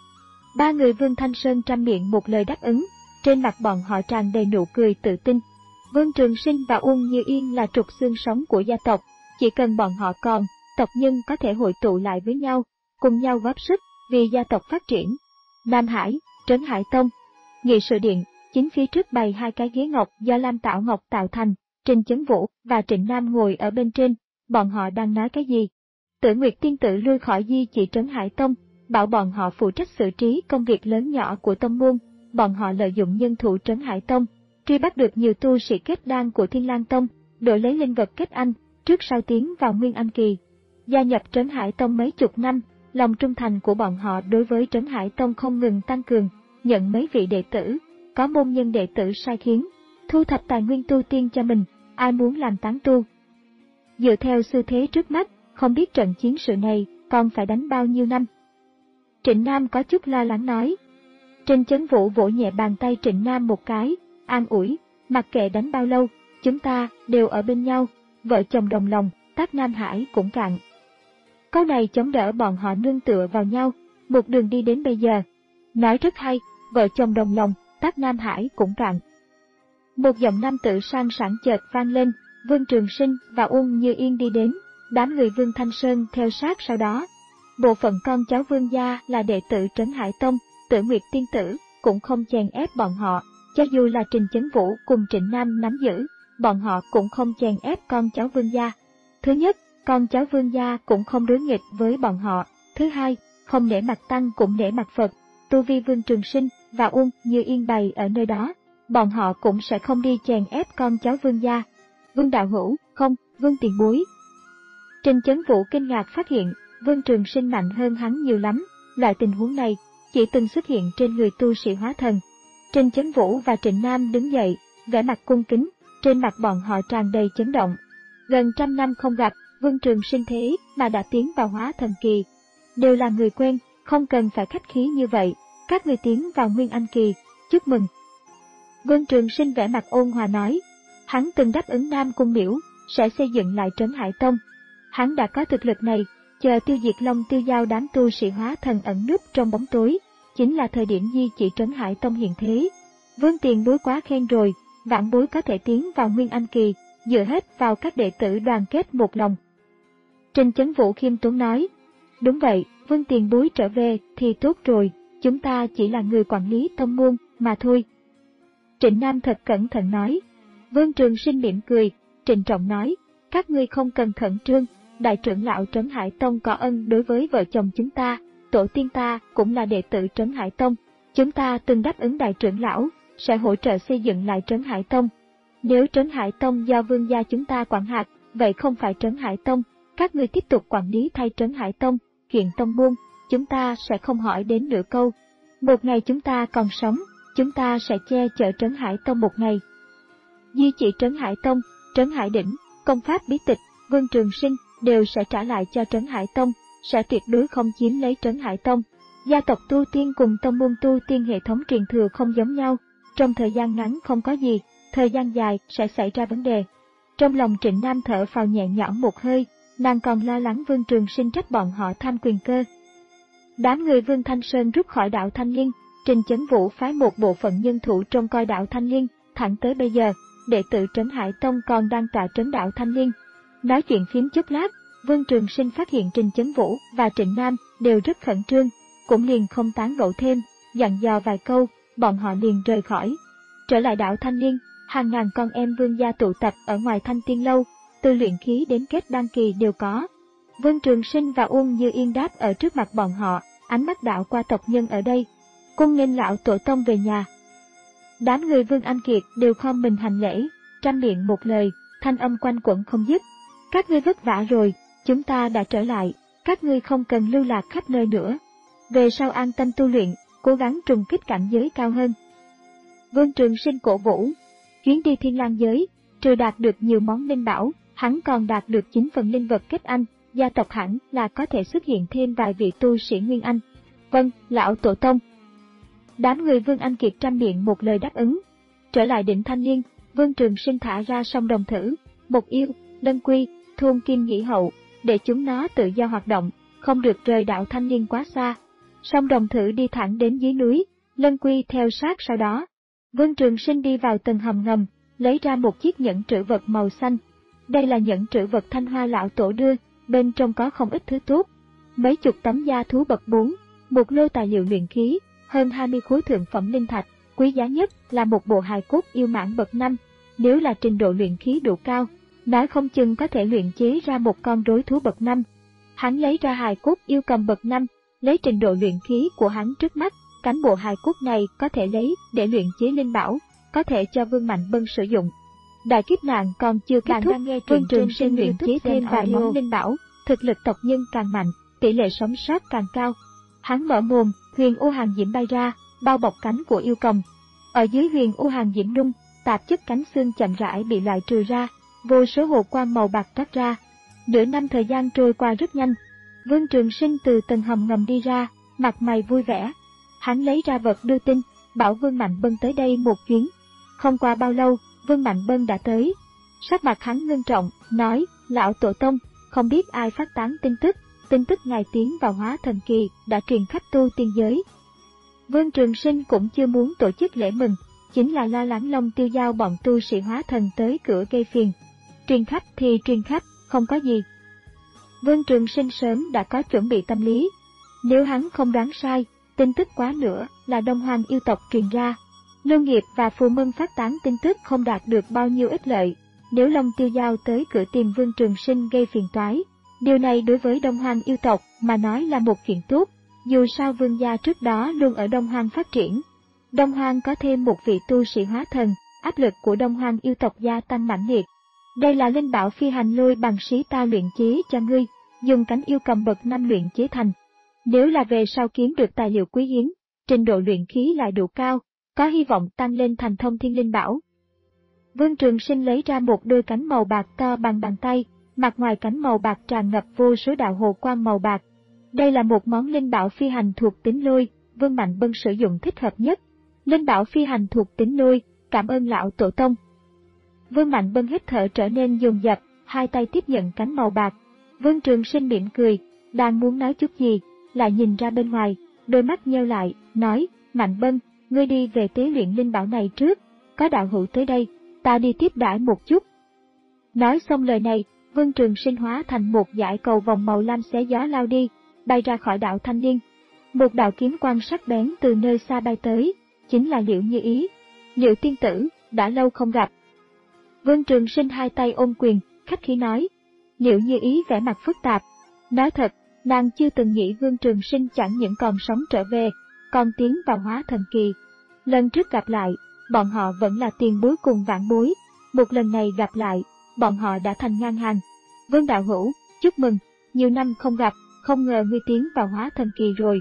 Ba người Vương Thanh Sơn trăm miệng một lời đáp ứng, trên mặt bọn họ tràn đầy nụ cười tự tin. Vương Trường Sinh và Uông Như Yên là trục xương sống của gia tộc, chỉ cần bọn họ còn, tộc nhân có thể hội tụ lại với nhau, cùng nhau góp sức vì gia tộc phát triển. Nam Hải, Trấn Hải Tông. Nghị sự điện, chính phía trước bày hai cái ghế ngọc do Lam Tạo Ngọc tạo thành, Trình Chấn Vũ và Trịnh Nam ngồi ở bên trên, bọn họ đang nói cái gì? Tử Nguyệt tiên tử lui khỏi di chỉ Trấn Hải Tông, bảo bọn họ phụ trách xử trí công việc lớn nhỏ của tông môn, bọn họ lợi dụng nhân thủ Trấn Hải Tông, truy bắt được nhiều tu sĩ kết đan của Thiên Lang Tông, đổi lấy linh vật kết anh, trước sau tiến vào Nguyên Anh Kỳ. Gia nhập Trấn Hải Tông mấy chục năm, lòng trung thành của bọn họ đối với Trấn Hải Tông không ngừng tăng cường, nhận mấy vị đệ tử, có môn nhân đệ tử sai khiến, thu thập tài nguyên tu tiên cho mình, ai muốn làm tán tu. Dựa theo xu thế trước mắt, không biết trận chiến sự này còn phải đánh bao nhiêu năm. Trịnh Nam có chút lo lắng nói. Trình Chấn Vũ vỗ nhẹ bàn tay Trịnh Nam một cái, an ủi, mặc kệ đánh bao lâu, chúng ta đều ở bên nhau, vợ chồng đồng lòng, tác Nam Hải cũng cạn. Câu này chống đỡ bọn họ nương tựa vào nhau, một đường đi đến bây giờ. Nói rất hay, vợ chồng đồng lòng, tác Nam Hải cũng cạn. Một giọng nam tử sang sảng chợt vang lên, Vương Trường Sinh và Uông Như Yên đi đến, đám người Vương Thanh Sơn theo sát sau đó. Bộ phận con cháu Vương gia là đệ tử Trấn Hải Tông, Tử Nguyệt tiên tử cũng không chèn ép bọn họ, cho dù là Trình Chấn Vũ cùng Trịnh Nam nắm giữ, bọn họ cũng không chèn ép con cháu Vương gia. Thứ nhất, con cháu Vương gia cũng không đối nghịch với bọn họ. Thứ hai, không nể mặt tăng cũng nể mặt Phật. Tu vi Vương Trường Sinh và Uông Như Yên bày ở nơi đó, bọn họ cũng sẽ không đi chèn ép con cháu Vương gia. Vương đạo hữu, không, Vương tiền bối. Trình Chấn Vũ kinh ngạc phát hiện, Vương Trường Sinh mạnh hơn hắn nhiều lắm, loại tình huống này chỉ từng xuất hiện trên người tu sĩ hóa thần. Trình Chấn Vũ và Trịnh Nam đứng dậy, vẻ mặt cung kính, trên mặt bọn họ tràn đầy chấn động. Gần trăm năm không gặp, Vương Trường Sinh thế mà đã tiến vào hóa thần kỳ. Đều là người quen, không cần phải khách khí như vậy, các người tiến vào Nguyên Anh kỳ, chúc mừng. Vương Trường Sinh vẻ mặt ôn hòa nói, hắn từng đáp ứng Nam Cung Miểu, sẽ xây dựng lại Trấn Hải Tông. Hắn đã có thực lực này, chờ tiêu diệt Long Tiêu Giao đám tu sĩ hóa thần ẩn núp trong bóng tối, chính là thời điểm di chỉ Trấn Hải Tông hiện thế. Vương tiền bối quá khen rồi, vãn bối có thể tiến vào Nguyên Anh kỳ, dựa hết vào các đệ tử đoàn kết một lòng. Trình Chấn Vũ khiêm tốn nói, đúng vậy, Vương tiền bối trở về thì tốt rồi, chúng ta chỉ là người quản lý tông môn mà thôi. Trịnh Nam thật cẩn thận nói. Vương Trường Sinh mỉm cười, trịnh trọng nói, các ngươi không cần khẩn trương, đại trưởng lão Trấn Hải Tông có ân đối với vợ chồng chúng ta, tổ tiên ta cũng là đệ tử Trấn Hải Tông, chúng ta từng đáp ứng đại trưởng lão, sẽ hỗ trợ xây dựng lại Trấn Hải Tông. Nếu Trấn Hải Tông do vương gia chúng ta quản hạt, vậy không phải Trấn Hải Tông, các ngươi tiếp tục quản lý thay Trấn Hải Tông, chuyện tông môn, chúng ta sẽ không hỏi đến nửa câu. Một ngày chúng ta còn sống, chúng ta sẽ che chở Trấn Hải Tông một ngày. Di chỉ Trấn Hải Tông, Trấn Hải Đỉnh, công pháp bí tịch, Vương Trường Sinh đều sẽ trả lại cho Trấn Hải Tông, sẽ tuyệt đối không chiếm lấy Trấn Hải Tông. Gia tộc tu tiên cùng tông môn tu tiên hệ thống truyền thừa không giống nhau, trong thời gian ngắn không có gì, thời gian dài sẽ xảy ra vấn đề. Trong lòng Trịnh Nam thở phào nhẹ nhõm một hơi, nàng còn lo lắng Vương Trường Sinh trách bọn họ tham quyền cơ. Đám người Vương Thanh Sơn rút khỏi đạo Thanh Liên, Trình Chấn Vũ phái một bộ phận nhân thủ trông coi đạo Thanh Liên, thẳng tới bây giờ, đệ tử Trấn Hải Tông còn đang tọa trấn đạo Thanh Liên. Nói chuyện phím chốc lát, Vương Trường Sinh phát hiện Trình Chấn Vũ và Trịnh Nam đều rất khẩn trương, cũng liền không tán gẫu thêm, dặn dò vài câu, bọn họ liền rời khỏi. Trở lại đạo Thanh Liên, hàng ngàn con em vương gia tụ tập ở ngoài Thanh Tiên Lâu, từ luyện khí đến kết đan kỳ đều có. Vương Trường Sinh và Uông Như Yên đáp ở trước mặt bọn họ, ánh mắt đảo qua tộc nhân ở đây, cung nghênh lão tổ tông về nhà. Đám người Vương Anh Kiệt đều khom mình hành lễ, trăm miệng một lời, thanh âm quanh quẩn không dứt. Các ngươi vất vả rồi, chúng ta đã trở lại, các ngươi không cần lưu lạc khắp nơi nữa. Về sau an tâm tu luyện, cố gắng trùng kích cảnh giới cao hơn. Vương Trường Sinh cổ vũ, chuyến đi Thiên Lang giới, trừ đạt được nhiều món linh bảo, hắn còn đạt được chín phần linh vật kết anh, gia tộc hẳn là có thể xuất hiện thêm vài vị tu sĩ Nguyên Anh. Vâng, lão tổ tông. Đám người Vương Anh Kiệt trăm miệng một lời đáp ứng. Trở lại đỉnh Thanh Liên, Vương Trường Sinh thả ra song đồng thử, Mộc Yêu, Lân Quy, Thôn Kim Nhĩ Hậu, để chúng nó tự do hoạt động, không được rời đạo Thanh Liên quá xa. Song đồng thử đi thẳng đến dưới núi, Lân Quy theo sát sau đó. Vương Trường Sinh đi vào tầng hầm ngầm, lấy ra một chiếc nhẫn trữ vật màu xanh. Đây là nhẫn trữ vật Thanh Hoa lão tổ đưa, bên trong có không ít thứ tốt. Mấy chục tấm da thú bậc bốn, một lô tài liệu luyện khí, hơn hai mươi khối thượng phẩm linh thạch, quý giá nhất là một bộ hài cốt yêu mãng bậc năm. Nếu là trình độ luyện khí đủ cao, nói không chừng có thể luyện chế ra một con rối thú bậc năm. Hắn lấy ra hài cốt yêu cầm bậc năm, lấy trình độ luyện khí của hắn trước mắt, cánh bộ hài cốt này có thể lấy để luyện chế linh bảo, có thể cho Vương Mạnh Bân sử dụng. Đại kiếp nạn còn chưa kết thúc, Vương Trường Sinh luyện chế thêm vài món linh bảo, thực lực tộc nhân càng mạnh, tỷ lệ sống sót càng cao. Hắn mở mồm, huyền u hàng diễm bay ra, bao bọc cánh của yêu cầm. Ở dưới huyền u hàng diễm rung, tạp chất cánh xương chậm rãi bị loại trừ ra, vô số hồ quang màu bạc toát ra. Nửa năm thời gian trôi qua rất nhanh. Vương Trường Sinh từ tầng hầm ngầm đi ra, mặt mày vui vẻ. Hắn lấy ra vật đưa tin, bảo Vương Mạnh Bân tới đây một chuyến. Không qua bao lâu, Vương Mạnh Bân đã tới. Sắc mặt hắn ngưng trọng, nói, lão tổ tông, không biết ai phát tán tin tức, tin tức ngài tiến vào hóa thần kỳ đã truyền khắp tu tiên giới. Vương Trường Sinh cũng chưa muốn tổ chức lễ mừng, chính là lo lắng Long Tiêu Giao bọn tu sĩ hóa thần tới cửa gây phiền. Truyền khắp thì truyền khắp, không có gì. Vương Trường Sinh sớm đã có chuẩn bị tâm lý. Nếu hắn không đoán sai, tin tức quá nữa là Đông Hoang yêu tộc truyền ra. Lưu Nghiệp và Phù Mân phát tán tin tức không đạt được bao nhiêu ích lợi. Nếu Long Tiêu Giao tới cửa tìm Vương Trường Sinh gây phiền toái, điều này đối với Đông Hoang yêu tộc mà nói là một chuyện tốt. Dù sao Vương gia trước đó luôn ở Đông Hoang phát triển. Đông Hoang có thêm một vị tu sĩ hóa thần, áp lực của Đông Hoang yêu tộc gia tăng mãnh liệt. Đây là linh bảo phi hành lôi bằng sĩ ta luyện chế cho ngươi, dùng cánh yêu cầm bậc năm luyện chế thành. Nếu là về sau kiếm được tài liệu quý hiếm, trình độ luyện khí lại đủ cao, có hy vọng tăng lên thành thông thiên linh bảo. Vương Trường Sinh lấy ra một đôi cánh màu bạc to bằng bàn tay, mặt ngoài cánh màu bạc tràn ngập vô số đạo hồ quang màu bạc. Đây là một món linh bảo phi hành thuộc tính lôi, Vương Mạnh Bân sử dụng thích hợp nhất. Linh bảo phi hành thuộc tính lôi, cảm ơn lão tổ tông. Vương Mạnh Bân hít thở trở nên dồn dập, hai tay tiếp nhận cánh màu bạc. Vương Trường Sinh mỉm cười, đang muốn nói chút gì, lại nhìn ra bên ngoài, đôi mắt nheo lại, nói, Mạnh Bân, ngươi đi về tế luyện linh bảo này trước, có đạo hữu tới đây, ta đi tiếp đãi một chút. Nói xong lời này, Vương Trường Sinh hóa thành một dải cầu vòng màu lam xé gió lao đi, bay ra khỏi đạo Thanh Liên. Một đạo kiếm quang sắc bén từ nơi xa bay tới, chính là Liễu Như Ý. Liễu tiên tử, đã lâu không gặp. Vương Trường Sinh hai tay ôm quyền, khách khí nói. Liễu Như Ý vẻ mặt phức tạp. Nói thật, nàng chưa từng nghĩ Vương Trường Sinh chẳng những còn sống trở về, còn tiến vào hóa thần kỳ. Lần trước gặp lại, bọn họ vẫn là tiền bối cùng vãn bối. Một lần này gặp lại, bọn họ đã thành ngang hàng. Vương đạo hữu, chúc mừng, nhiều năm không gặp, không ngờ ngươi tiến vào hóa thần kỳ rồi.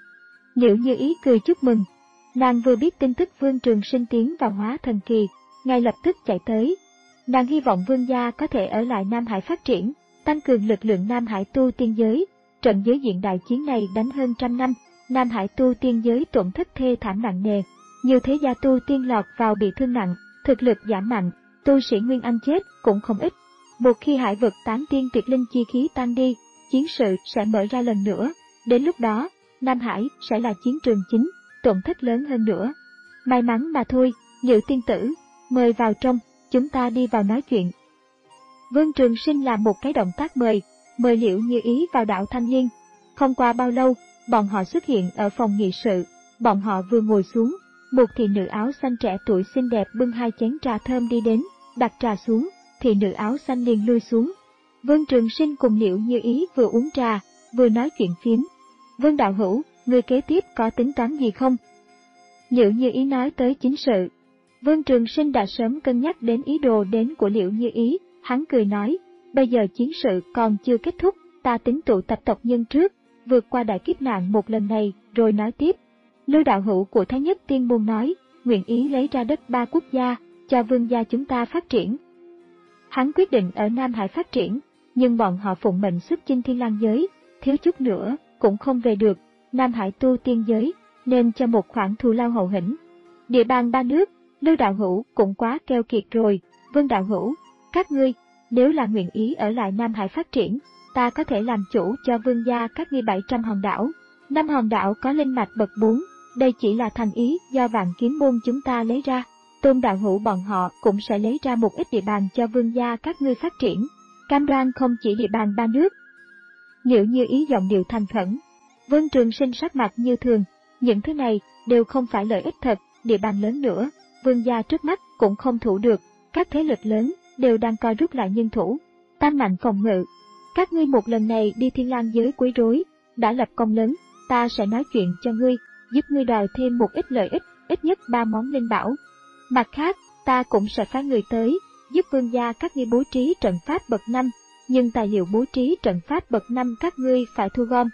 Liễu Như Ý cười chúc mừng. Nàng vừa biết tin tức Vương Trường Sinh tiến vào hóa thần kỳ, ngay lập tức chạy tới. Nàng hy vọng Vương gia có thể ở lại Nam Hải phát triển, tăng cường lực lượng Nam Hải tu tiên giới. Trận giới diện đại chiến này đánh hơn trăm năm, Nam Hải tu tiên giới tổn thất thê thảm nặng nề. Nhiều thế gia tu tiên lọt vào bị thương nặng, thực lực giảm mạnh, tu sĩ Nguyên Anh chết cũng không ít. Một khi hải vực tán tiên tuyệt linh chi khí tan đi, chiến sự sẽ mở ra lần nữa. Đến lúc đó, Nam Hải sẽ là chiến trường chính, tổn thất lớn hơn nữa. May mắn mà thôi, Liễu tiên tử, mời vào trong, chúng ta đi vào nói chuyện. Vương Trường Sinh làm một cái động tác mời, mời Liễu Như Ý vào đạo Thanh Liên. Không qua bao lâu, bọn họ xuất hiện ở phòng nghị sự. Bọn họ vừa ngồi xuống, một thị nữ áo xanh trẻ tuổi xinh đẹp bưng hai chén trà thơm đi đến, đặt trà xuống, thị nữ áo xanh liền lui xuống. Vương Trường Sinh cùng Liễu Như Ý vừa uống trà, vừa nói chuyện phiếm. Vương đạo hữu, người kế tiếp có tính toán gì không? Liễu Như Ý nói tới chính sự. Vương Trường Sinh đã sớm cân nhắc đến ý đồ đến của Liễu Như Ý, hắn cười nói, bây giờ chiến sự còn chưa kết thúc, ta tính tụ tập tộc nhân trước, vượt qua đại kiếp nạn một lần này, rồi nói tiếp. Lưu đạo hữu của Thái Nhất Tiên Môn nói, nguyện ý lấy ra đất ba quốc gia, cho vương gia chúng ta phát triển. Hắn quyết định ở Nam Hải phát triển, nhưng bọn họ phụng mệnh xuất chinh Thiên Lang giới, thiếu chút nữa cũng không về được, Nam Hải tu tiên giới, nên cho một khoản thù lao hậu hĩnh. Địa bàn ba nước, Lưu đạo hữu cũng quá keo kiệt rồi, Vương đạo hữu, các ngươi, nếu là nguyện ý ở lại Nam Hải phát triển, ta có thể làm chủ cho vương gia các ngươi bảy trăm hòn đảo. Năm hòn đảo có linh mạch bậc bốn, đây chỉ là thành ý do Vạn Kiếm Môn chúng ta lấy ra. Tôn Đạo Hữu bọn họ cũng sẽ lấy ra một ít địa bàn cho vương gia các ngươi phát triển, cam đoan không chỉ địa bàn ba nước. Liệu Như Ý giọng điệu thành khẩn. Vương Trường Sinh sắc mặt như thường, những thứ này đều không phải lợi ích thật, địa bàn lớn nữa, vương gia trước mắt cũng không thủ được, các thế lực lớn đều đang coi rút lại nhân thủ, tăng mạnh phòng ngự. Các ngươi một lần này đi Thiên Lang giới quấy rối, đã lập công lớn, ta sẽ nói chuyện cho ngươi, giúp ngươi đòi thêm một ít lợi ích, ít nhất ba món linh bảo. Mặt khác, ta cũng sẽ phái người tới, giúp vương gia các ngươi bố trí trận pháp bậc năm, nhưng tài liệu bố trí trận pháp bậc năm các ngươi phải thu gom.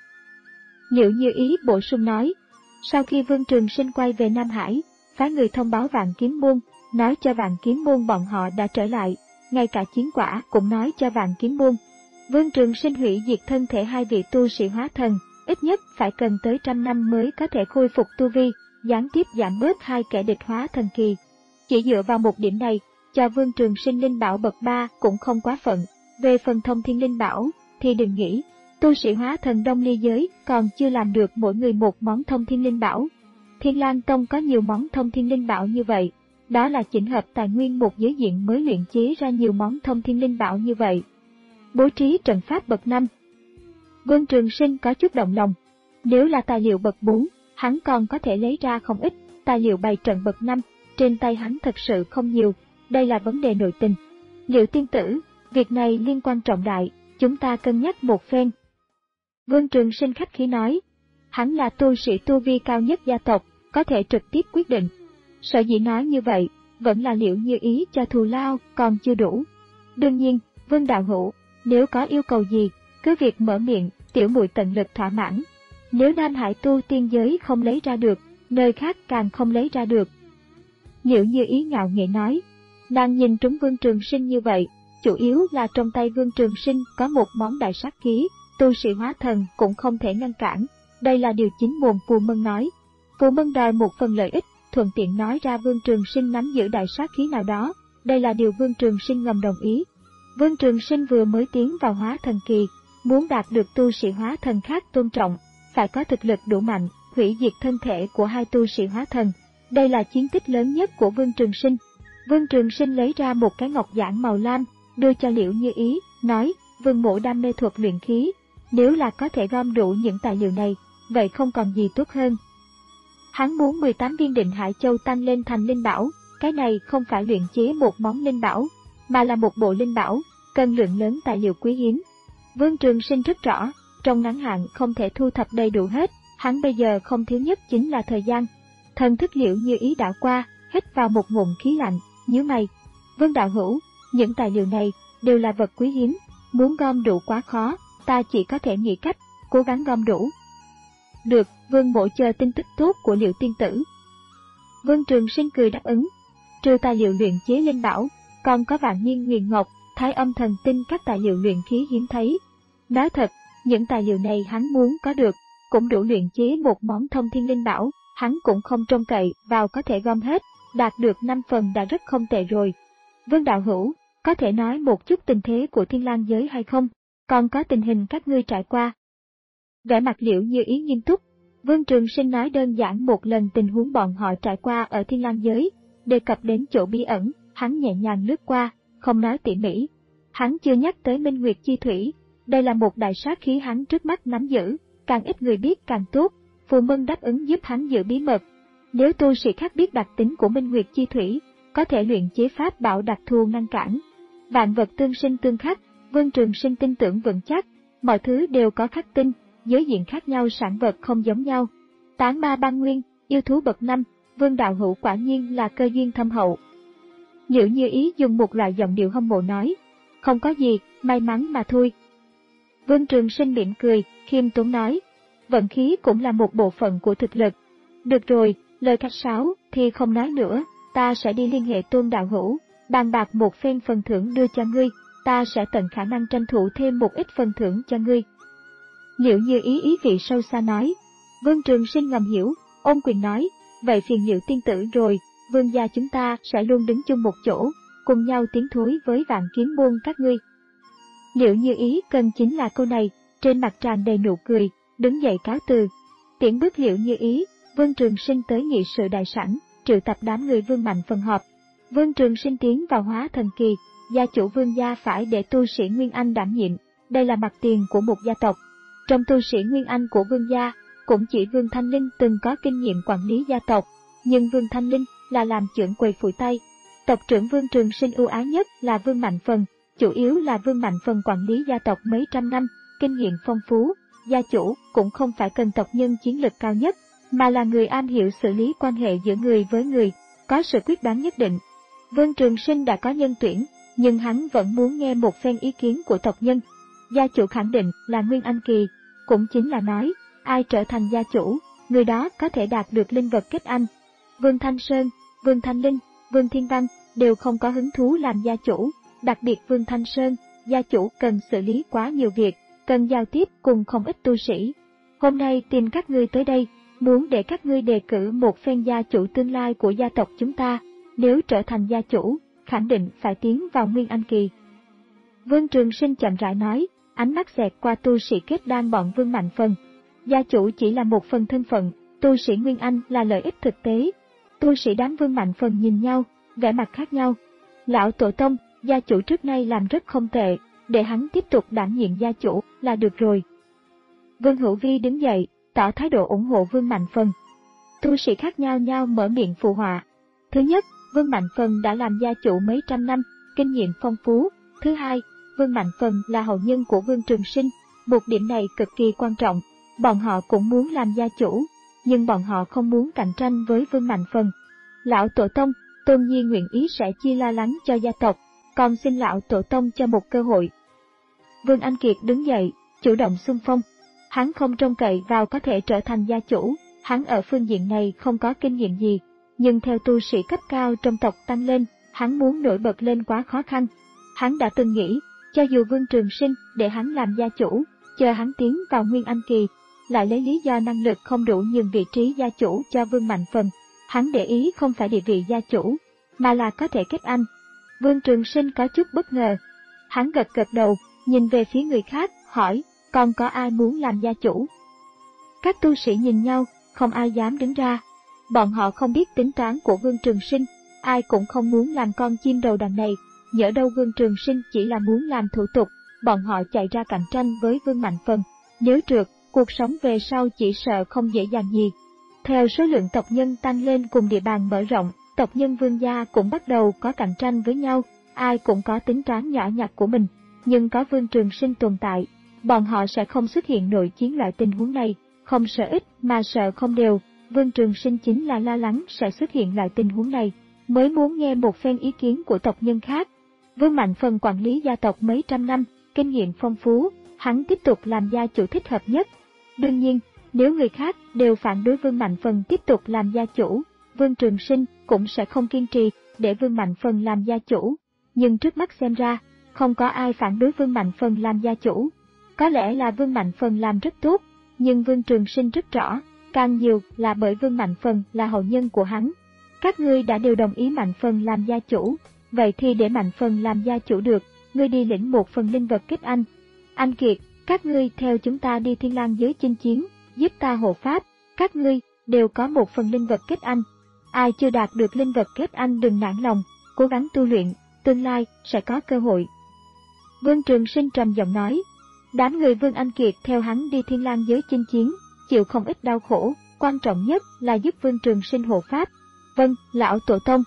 Liệu Như Ý bổ sung nói, sau khi Vương Trường Sinh quay về Nam Hải, phái người thông báo Vạn Kiếm Môn, nói cho Vạn Kiếm Môn bọn họ đã trở lại, ngay cả chiến quả cũng nói cho Vạn Kiếm Môn. Vương Trường Sinh hủy diệt thân thể hai vị tu sĩ hóa thần, ít nhất phải cần tới trăm năm mới có thể khôi phục tu vi, gián tiếp giảm bớt hai kẻ địch hóa thần kỳ. Chỉ dựa vào một điểm này, cho Vương Trường Sinh linh bảo bậc ba cũng không quá phận. Về phần thông thiên linh bảo, thì đừng nghĩ, tu sĩ hóa thần Đông Ly giới còn chưa làm được mỗi người một món thông thiên linh bảo. Thiên Lang Tông có nhiều món thông thiên linh bảo như vậy, đó là chỉnh hợp tài nguyên một giới diện mới luyện chế ra nhiều món thông thiên linh bảo như vậy. Bố trí trận pháp bậc năm. Vương Trường Sinh có chút động lòng. Nếu là tài liệu bậc bốn, hắn còn có thể lấy ra không ít, tài liệu bày trận bậc năm, trên tay hắn thật sự không nhiều, đây là vấn đề nội tình. Liệu tiên tử, việc này liên quan trọng đại, chúng ta cân nhắc một phen. Vương Trường Sinh khách khí nói, hắn là tu sĩ tu vi cao nhất gia tộc, có thể trực tiếp quyết định. Sở dĩ nói như vậy, vẫn là Liệu Như Ý cho thù lao còn chưa đủ. Đương nhiên, Vương đạo hữu, nếu có yêu cầu gì, cứ việc mở miệng, tiểu muội tận lực thỏa mãn. Nếu Nam Hải tu tiên giới không lấy ra được, nơi khác càng không lấy ra được. Liệu Như Ý ngạo nghễ nói, nàng nhìn trúng Vương Trường Sinh như vậy, chủ yếu là trong tay Vương Trường Sinh có một món đại sát khí, tu sĩ hóa thần cũng không thể ngăn cản. Đây là điều chính mồm Phù Mân nói. Phù Mân đòi một phần lợi ích, thuận tiện nói ra Vương Trường Sinh nắm giữ đại sát khí nào đó, đây là điều Vương Trường Sinh ngầm đồng ý. Vương Trường Sinh vừa mới tiến vào hóa thần kỳ, muốn đạt được tu sĩ hóa thần khác tôn trọng, phải có thực lực đủ mạnh, hủy diệt thân thể của hai tu sĩ hóa thần. Đây là chiến tích lớn nhất của Vương Trường Sinh. Vương Trường Sinh lấy ra một cái ngọc giản màu lam, đưa cho Liễu Như Ý, nói, Vương mộ đam mê thuật luyện khí, nếu là có thể gom đủ những tài liệu này, vậy không còn gì tốt hơn. Hắn muốn mười tám viên Định Hải Châu tăng lên thành linh bảo, cái này không phải luyện chế một món linh bảo, mà là một bộ linh bảo, cần lượng lớn tài liệu quý hiếm. Vương Trường Sinh rất rõ, trong ngắn hạn không thể thu thập đầy đủ hết, hắn bây giờ không thiếu nhất chính là thời gian. Thần thức Liễu Như Ý đảo qua, hít vào một ngụm khí lạnh, nhíu mày. Vương đạo hữu, những tài liệu này đều là vật quý hiếm, muốn gom đủ quá khó, ta chỉ có thể nghĩ cách, cố gắng gom đủ. Được, Vương mộ chờ tin tức tốt của Liễu tiên tử. Vương Trường Sinh cười đáp ứng. Trừ tài liệu luyện chế linh bảo, còn có vạn niên huyền ngọc, thái âm thần tinh các tài liệu luyện khí hiếm thấy. Nói thật, những tài liệu này hắn muốn có được, cũng đủ luyện chế một món thông thiên linh bảo, hắn cũng không trông cậy vào có thể gom hết, đạt được năm phần đã rất không tệ rồi. Vương đạo hữu, có thể nói một chút tình thế của Thiên Lang giới hay không? Còn có tình hình các ngươi trải qua. Vẻ mặt Liễu Như Ý nghiêm túc, Vương Trường Sinh nói đơn giản một lần tình huống bọn họ trải qua ở Thiên Lang giới, đề cập đến chỗ bí ẩn, hắn nhẹ nhàng lướt qua, không nói tỉ mỉ. Hắn chưa nhắc tới Minh Nguyệt Chi Thủy, đây là một đại sát khí hắn trước mắt nắm giữ, càng ít người biết càng tốt. Phù Mân đáp ứng giúp hắn giữ bí mật. Nếu tu sĩ khác biết đặc tính của Minh Nguyệt Chi Thủy, có thể luyện chế pháp bảo đặc thù ngăn cản. Vạn vật tương sinh tương khắc, Vương Trường Sinh tin tưởng vững chắc, mọi thứ đều có khắc tinh, giới diện khác nhau sản vật không giống nhau. Tán ma băng nguyên, yêu thú bậc năm, Vương đạo hữu quả nhiên là cơ duyên thâm hậu. Liễu Như Ý dùng một loại giọng điệu hâm mộ nói, không có gì, may mắn mà thôi. Vương Trường Sinh mỉm cười, khiêm tốn nói, vận khí cũng là một bộ phận của thực lực. Được rồi, lời khách sáo thì không nói nữa, ta sẽ đi liên hệ Tôn đạo hữu, bàn bạc một phen phần thưởng đưa cho ngươi, ta sẽ tận khả năng tranh thủ thêm một ít phần thưởng cho ngươi. Liễu Như Ý ý vị sâu xa nói. Vương Trường Sinh ngầm hiểu, ôm quyền nói, vậy phiền Liễu tiên tử rồi, vương gia chúng ta sẽ luôn đứng chung một chỗ, cùng nhau tiến thối với Vạn Kiếm môn các ngươi. Liễu Như Ý cần chính là câu này, trên mặt tràn đầy nụ cười, đứng dậy cáo từ. Tiễn bước Liễu Như Ý, Vương Trường Sinh tới nghị sự đại sảnh, triệu tập đám người Vương Mạnh phần họp, Vương Trường Sinh tiến vào hóa thần kỳ, gia chủ Vương gia phải để tu sĩ Nguyên Anh đảm nhiệm, đây là mặt tiền của một gia tộc. Trong tu sĩ Nguyên Anh của Vương gia, cũng chỉ Vương Thanh Linh từng có kinh nghiệm quản lý gia tộc, nhưng Vương Thanh Linh là làm trưởng quầy phủi tay. Tộc trưởng Vương Trường Sinh ưu ái nhất là Vương Mạnh Phần, chủ yếu là Vương Mạnh Phần quản lý gia tộc mấy trăm năm, kinh nghiệm phong phú. Gia chủ cũng không phải cần tộc nhân chiến lực cao nhất, mà là người am hiểu xử lý quan hệ giữa người với người, có sự quyết đoán nhất định. Vương Trường Sinh đã có nhân tuyển, nhưng hắn vẫn muốn nghe một phen ý kiến của tộc nhân. Gia chủ khẳng định là Nguyên Anh kỳ, cũng chính là nói, ai trở thành gia chủ, người đó có thể đạt được linh vật kết anh. Vương Thanh Sơn, Vương Thanh Linh, Vương Thiên Văn đều không có hứng thú làm gia chủ, đặc biệt Vương Thanh Sơn, gia chủ cần xử lý quá nhiều việc, cần giao tiếp cùng không ít tu sĩ. Hôm nay tìm các ngươi tới đây, muốn để các ngươi đề cử một phen gia chủ tương lai của gia tộc chúng ta, nếu trở thành gia chủ, khẳng định phải tiến vào Nguyên Anh kỳ. Vương Trường Sinh chậm rãi nói, ánh mắt xẹt qua tu sĩ kết đan bọn Vương Mạnh Phần. Gia chủ chỉ là một phần thân phận, tu sĩ Nguyên Anh là lợi ích thực tế. Tu sĩ đám Vương Mạnh Phần nhìn nhau, vẻ mặt khác nhau. Lão tổ tông, gia chủ trước nay làm rất không tệ, để hắn tiếp tục đảm nhiệm gia chủ là được rồi. Vương Hữu Vi đứng dậy, tỏ thái độ ủng hộ Vương Mạnh Phần. Tu sĩ khác nhau nhau mở miệng phụ họa. Thứ nhất, Vương Mạnh Phần đã làm gia chủ mấy trăm năm, kinh nghiệm phong phú. Thứ hai, Vương Mạnh Phần là hậu nhân của Vương Trường Sinh, một điểm này cực kỳ quan trọng. Bọn họ cũng muốn làm gia chủ, nhưng bọn họ không muốn cạnh tranh với Vương Mạnh Phần. Lão tổ tông, Tôn Nhi nguyện ý sẽ chia lo lắng cho gia tộc, còn xin lão tổ tông cho một cơ hội. Vương Anh Kiệt đứng dậy, chủ động xung phong. Hắn không trông cậy vào có thể trở thành gia chủ, hắn ở phương diện này không có kinh nghiệm gì, nhưng theo tu sĩ cấp cao trong tộc tăng lên, hắn muốn nổi bật lên quá khó khăn. Hắn đã từng nghĩ, cho dù Vương Trường Sinh để hắn làm gia chủ, chờ hắn tiến vào Nguyên Anh kỳ, lại lấy lý do năng lực không đủ nhường vị trí gia chủ cho Vương Mạnh Phần. Hắn để ý không phải địa vị gia chủ, mà là có thể kết anh. Vương Trường Sinh có chút bất ngờ. Hắn gật gật đầu, nhìn về phía người khác, hỏi, còn có ai muốn làm gia chủ? Các tu sĩ nhìn nhau, không ai dám đứng ra. Bọn họ không biết tính toán của Vương Trường Sinh, ai cũng không muốn làm con chim đầu đàn này. Nhỡ đâu Vương Trường Sinh chỉ là muốn làm thủ tục, bọn họ chạy ra cạnh tranh với Vương Mạnh Phần. Nếu trượt, cuộc sống về sau chỉ sợ không dễ dàng gì. Theo số lượng tộc nhân tăng lên cùng địa bàn mở rộng, tộc nhân Vương gia cũng bắt đầu có cạnh tranh với nhau, ai cũng có tính toán nhỏ nhặt của mình. Nhưng có Vương Trường Sinh tồn tại, bọn họ sẽ không xuất hiện nội chiến loại tình huống này, không sợ ít mà sợ không đều. Vương Trường Sinh chính là lo lắng sẽ xuất hiện loại tình huống này, mới muốn nghe một phen ý kiến của tộc nhân khác. Vương Mạnh Phần quản lý gia tộc mấy trăm năm, kinh nghiệm phong phú, hắn tiếp tục làm gia chủ thích hợp nhất. Đương nhiên, nếu người khác đều phản đối Vương Mạnh Phần tiếp tục làm gia chủ, Vương Trường Sinh cũng sẽ không kiên trì để Vương Mạnh Phần làm gia chủ. Nhưng trước mắt xem ra, không có ai phản đối Vương Mạnh Phần làm gia chủ. Có lẽ là Vương Mạnh Phần làm rất tốt, nhưng Vương Trường Sinh rất rõ, càng nhiều là bởi Vương Mạnh Phần là hậu nhân của hắn. Các ngươi đã đều đồng ý Mạnh Phần làm gia chủ, vậy thì để Mạnh Phần làm gia chủ được, ngươi đi lĩnh một phần linh vật kết anh. Anh Kiệt, các ngươi theo chúng ta đi Thiên Lang giới chinh chiến, giúp ta hộ pháp, các ngươi đều có một phần linh vật kết anh. Ai chưa đạt được linh vật kết anh đừng nản lòng, cố gắng tu luyện, tương lai sẽ có cơ hội. Vương Trường Sinh trầm giọng nói. Đám người Vương Anh Kiệt theo hắn đi Thiên Lang giới chinh chiến, chịu không ít đau khổ, quan trọng nhất là giúp Vương Trường Sinh hộ pháp. Vâng, lão tổ tông.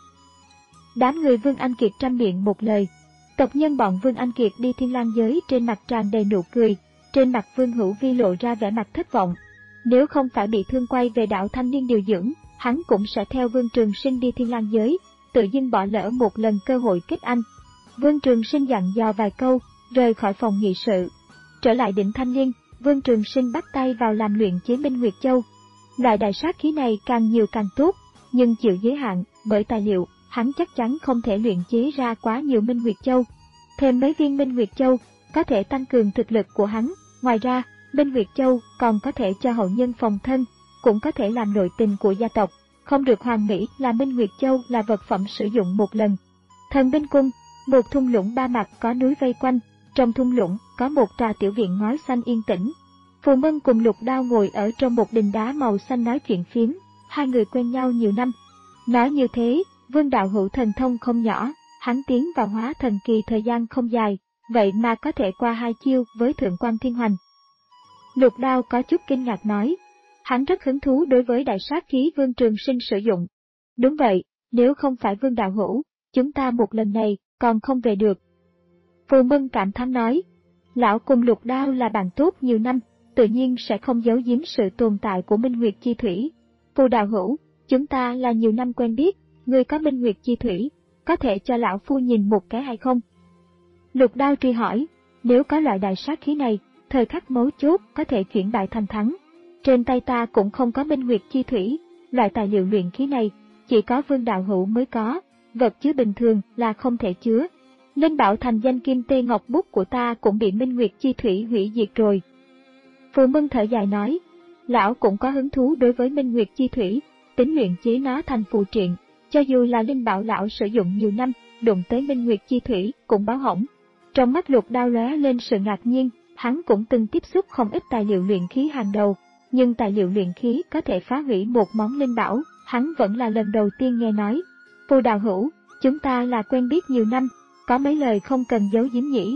Đám người Vương Anh Kiệt trăm miệng một lời. Tộc nhân bọn Vương Anh Kiệt đi Thiên Lang giới trên mặt tràn đầy nụ cười, trên mặt Vương Hữu Vi lộ ra vẻ mặt thất vọng. Nếu không phải bị thương quay về đạo thanh niên điều dưỡng, hắn cũng sẽ theo Vương Trường Sinh đi Thiên Lang giới, tự dưng bỏ lỡ một lần cơ hội kết anh. Vương Trường Sinh dặn dò vài câu, rời khỏi phòng nghị sự. Trở lại đỉnh Thanh Liên, Vương Trường Sinh bắt tay vào làm luyện chế Minh Nguyệt Châu. Loại đại sát khí này càng nhiều càng tốt, nhưng chịu giới hạn, bởi tài liệu, hắn chắc chắn không thể luyện chế ra quá nhiều Minh Nguyệt Châu. Thêm mấy viên Minh Nguyệt Châu, có thể tăng cường thực lực của hắn. Ngoài ra, Minh Nguyệt Châu còn có thể cho hậu nhân phòng thân, cũng có thể làm nội tình của gia tộc. Không được hoàn mỹ là Minh Nguyệt Châu là vật phẩm sử dụng một lần. Thần binh cung, một thung lũng ba mặt có núi vây quanh. Trong thung lũng có một tòa tiểu viện ngói xanh yên tĩnh. Phù Mân cùng Lục Đao ngồi ở trong một đình đá màu xanh nói chuyện phiếm, hai người quen nhau nhiều năm. Nói như thế, Vương đạo hữu thần thông không nhỏ, hắn tiến vào hóa thần kỳ thời gian không dài, vậy mà có thể qua hai chiêu với thượng quan thiên hoành. Lục Đao có chút kinh ngạc nói, hắn rất hứng thú đối với đại sát khí Vương Trường Sinh sử dụng. Đúng vậy, nếu không phải Vương đạo hữu, chúng ta một lần này còn không về được. Phù Mân cảm thán nói, lão cùng Lục Đao là bạn tốt nhiều năm, tự nhiên sẽ không giấu giếm sự tồn tại của Minh Nguyệt Chi Thủy. Phù đạo hữu, chúng ta là nhiều năm quen biết, người có Minh Nguyệt Chi Thủy, có thể cho lão phu nhìn một cái hay không? Lục Đao truy hỏi, nếu có loại đại sát khí này, thời khắc mấu chốt có thể chuyển bại thành thắng. Trên tay ta cũng không có Minh Nguyệt Chi Thủy, loại tài liệu luyện khí này, chỉ có Vương đạo hữu mới có, vật chứa bình thường là không thể chứa. Linh bảo thành danh kim tê ngọc bút của ta cũng bị Minh Nguyệt Chi Thủy hủy diệt rồi. Phù Mân thở dài nói, lão cũng có hứng thú đối với Minh Nguyệt Chi Thủy, tính luyện chế nó thành phù triện, cho dù là linh bảo lão sử dụng nhiều năm, đụng tới Minh Nguyệt Chi Thủy cũng báo hỏng. Trong mắt Lục Đao lóe lên sự ngạc nhiên, hắn cũng từng tiếp xúc không ít tài liệu luyện khí hàng đầu, nhưng tài liệu luyện khí có thể phá hủy một món linh bảo, hắn vẫn là lần đầu tiên nghe nói. Phù đạo hữu, chúng ta là quen biết nhiều năm, có mấy lời không cần giấu giếm nhỉ?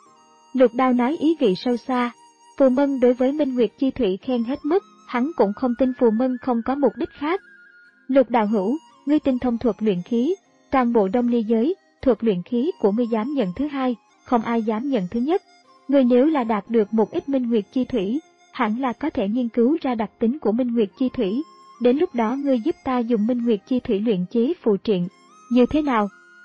Lục Đao nói ý vị sâu xa. Phù Mân đối với Minh Nguyệt Chi Thủy khen hết mức, hắn cũng không tin Phù Mân không có mục đích khác. Lục đạo hữu, ngươi tinh thông thuật luyện khí, toàn bộ Đông Ly giới, thuật luyện khí của ngươi dám nhận thứ hai, không ai dám nhận thứ nhất. Ngươi nếu là đạt được một ít Minh Nguyệt Chi Thủy, hẳn là có thể nghiên cứu ra đặc tính của Minh Nguyệt Chi Thủy. Đến lúc đó ngươi giúp ta dùng Minh Nguyệt Chi Thủy luyện chế phù triện, như thế nào?